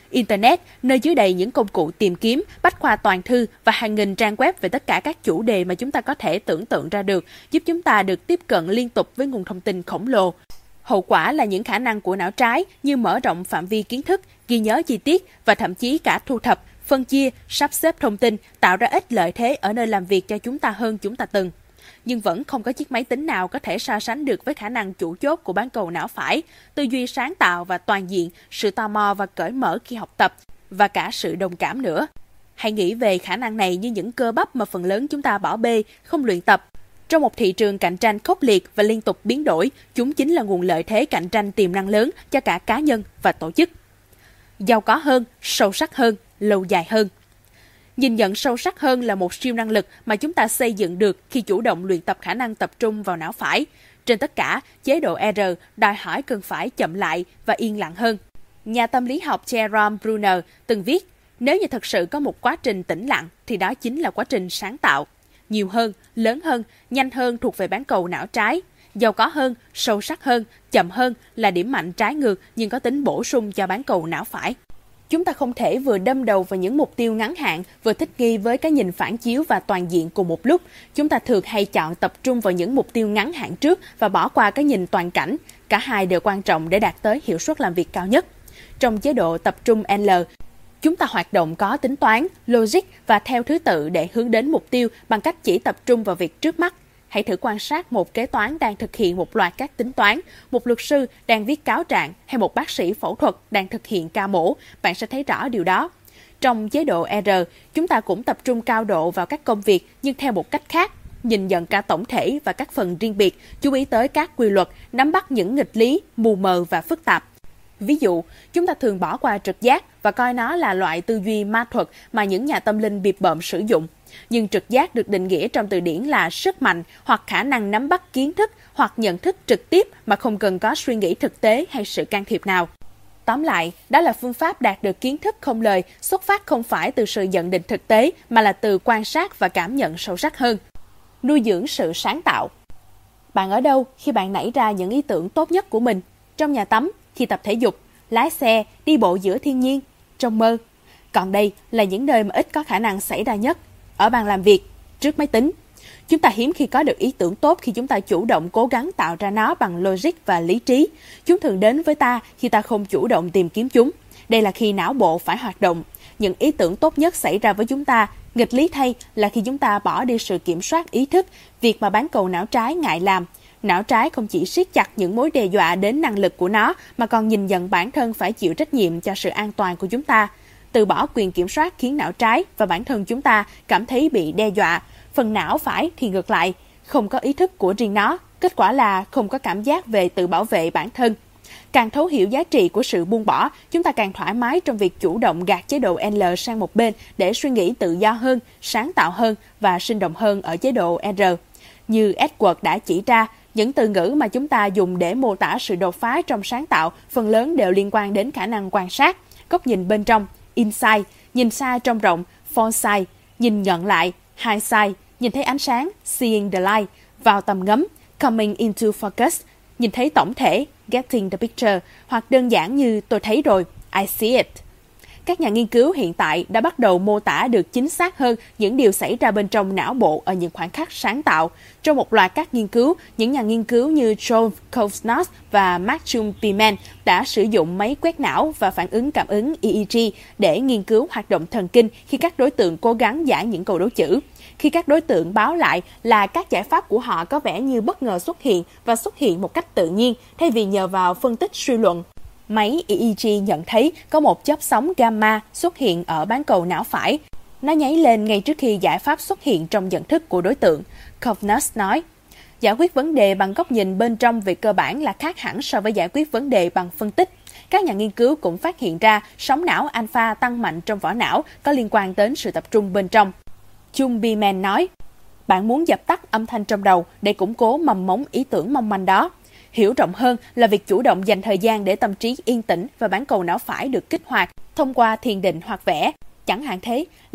Internet, nơi chứa đầy những công cụ tìm kiếm, bách khoa toàn thư và hàng nghìn trang web về tất cả các chủ đề mà chúng ta có thể tưởng tượng ra được, giúp chúng ta được tiếp cận liên tục với nguồn thông tin khổng lồ. Hậu quả là những khả năng của não trái như mở rộng phạm vi kiến thức, ghi nhớ chi tiết và thậm chí cả thu thập, phân chia, sắp xếp thông tin tạo ra ít lợi thế ở nơi làm việc cho chúng ta hơn chúng ta từng. Nhưng vẫn không có chiếc máy tính nào có thể so sánh được với khả năng chủ chốt của bán cầu não phải, tư duy sáng tạo và toàn diện, sự tò mò và cởi mở khi học tập, và cả sự đồng cảm nữa. Hãy nghĩ về khả năng này như những cơ bắp mà phần lớn chúng ta bỏ bê, không luyện tập. Trong một thị trường cạnh tranh khốc liệt và liên tục biến đổi, chúng chính là nguồn lợi thế cạnh tranh tiềm năng lớn cho cả cá nhân và tổ chức. Giàu có hơn, sâu sắc hơn, lâu dài hơn. Nhìn nhận sâu sắc hơn là một siêu năng lực mà chúng ta xây dựng được khi chủ động luyện tập khả năng tập trung vào não phải. Trên tất cả, chế độ R đòi hỏi cần phải chậm lại và yên lặng hơn. Nhà tâm lý học Jerome Bruner từng viết, nếu như thật sự có một quá trình tĩnh lặng thì đó chính là quá trình sáng tạo. Nhiều hơn, lớn hơn, nhanh hơn thuộc về bán cầu não trái. Giàu có hơn, sâu sắc hơn, chậm hơn là điểm mạnh trái ngược nhưng có tính bổ sung cho bán cầu não phải. Chúng ta không thể vừa đâm đầu vào những mục tiêu ngắn hạn, vừa thích nghi với cái nhìn phản chiếu và toàn diện cùng một lúc. Chúng ta thường hay chọn tập trung vào những mục tiêu ngắn hạn trước và bỏ qua cái nhìn toàn cảnh. Cả hai đều quan trọng để đạt tới hiệu suất làm việc cao nhất. Trong chế độ tập trung L, chúng ta hoạt động có tính toán, logic và theo thứ tự để hướng đến mục tiêu bằng cách chỉ tập trung vào việc trước mắt. Hãy thử quan sát một kế toán đang thực hiện một loạt các tính toán, một luật sư đang viết cáo trạng hay một bác sĩ phẫu thuật đang thực hiện ca mổ. Bạn sẽ thấy rõ điều đó. Trong chế độ R, chúng ta cũng tập trung cao độ vào các công việc nhưng theo một cách khác. Nhìn nhận cả tổng thể và các phần riêng biệt, chú ý tới các quy luật, nắm bắt những nghịch lý, mù mờ và phức tạp. Ví dụ, chúng ta thường bỏ qua trực giác và coi nó là loại tư duy ma thuật mà những nhà tâm linh bịp bợm sử dụng. Nhưng trực giác được định nghĩa trong từ điển là sức mạnh hoặc khả năng nắm bắt kiến thức hoặc nhận thức trực tiếp mà không cần có suy nghĩ thực tế hay sự can thiệp nào. Tóm lại, đó là phương pháp đạt được kiến thức không lời, xuất phát không phải từ sự nhận định thực tế mà là từ quan sát và cảm nhận sâu sắc hơn. Nuôi dưỡng sự sáng tạo. Bạn ở đâu khi bạn nảy ra những ý tưởng tốt nhất của mình? Trong nhà tắm, khi tập thể dục, lái xe, đi bộ giữa thiên nhiên, trong mơ. Còn đây là những nơi mà ít có khả năng xảy ra nhất. Ở bàn làm việc, trước máy tính. Chúng ta hiếm khi có được ý tưởng tốt khi chúng ta chủ động cố gắng tạo ra nó bằng logic và lý trí. Chúng thường đến với ta khi ta không chủ động tìm kiếm chúng. Đây là khi não bộ phải hoạt động. Những ý tưởng tốt nhất xảy ra với chúng ta, nghịch lý thay là khi chúng ta bỏ đi sự kiểm soát ý thức, việc mà bán cầu não trái ngại làm. Não trái không chỉ siết chặt những mối đe dọa đến năng lực của nó, mà còn nhìn nhận bản thân phải chịu trách nhiệm cho sự an toàn của chúng ta. Từ bỏ quyền kiểm soát khiến não trái và bản thân chúng ta cảm thấy bị đe dọa. Phần não phải thì ngược lại, không có ý thức của riêng nó. Kết quả là không có cảm giác về tự bảo vệ bản thân. Càng thấu hiểu giá trị của sự buông bỏ, chúng ta càng thoải mái trong việc chủ động gạt chế độ L sang một bên để suy nghĩ tự do hơn, sáng tạo hơn và sinh động hơn ở chế độ R. Như Edward đã chỉ ra, những từ ngữ mà chúng ta dùng để mô tả sự đột phá trong sáng tạo phần lớn đều liên quan đến khả năng quan sát, góc nhìn bên trong, insight, nhìn xa trong rộng, foresight, nhìn nhận lại, hindsight, nhìn thấy ánh sáng, seeing the light, vào tầm ngắm, coming into focus, nhìn thấy tổng thể, getting the picture, hoặc đơn giản như tôi thấy rồi, I see it. Các nhà nghiên cứu hiện tại đã bắt đầu mô tả được chính xác hơn những điều xảy ra bên trong não bộ ở những khoảnh khắc sáng tạo. Trong một loạt các nghiên cứu, những nhà nghiên cứu như John Kovsnos và Matthew Pimen đã sử dụng máy quét não và phản ứng cảm ứng EEG để nghiên cứu hoạt động thần kinh khi các đối tượng cố gắng giải những câu đố chữ. Khi các đối tượng báo lại là các giải pháp của họ có vẻ như bất ngờ xuất hiện và xuất hiện một cách tự nhiên thay vì nhờ vào phân tích suy luận. Máy EEG nhận thấy có một chớp sóng gamma xuất hiện ở bán cầu não phải. Nó nháy lên ngay trước khi giải pháp xuất hiện trong nhận thức của đối tượng. Kovsnos nói, giải quyết vấn đề bằng góc nhìn bên trong về cơ bản là khác hẳn so với giải quyết vấn đề bằng phân tích. Các nhà nghiên cứu cũng phát hiện ra sóng não alpha tăng mạnh trong vỏ não có liên quan đến sự tập trung bên trong. Chung Biman nói, bạn muốn dập tắt âm thanh trong đầu để củng cố mầm mống ý tưởng mong manh đó. Hiểu rộng hơn là việc chủ động dành thời gian để tâm trí yên tĩnh và bán cầu não phải được kích hoạt thông qua thiền định hoặc vẽ. Chẳng hạn thế,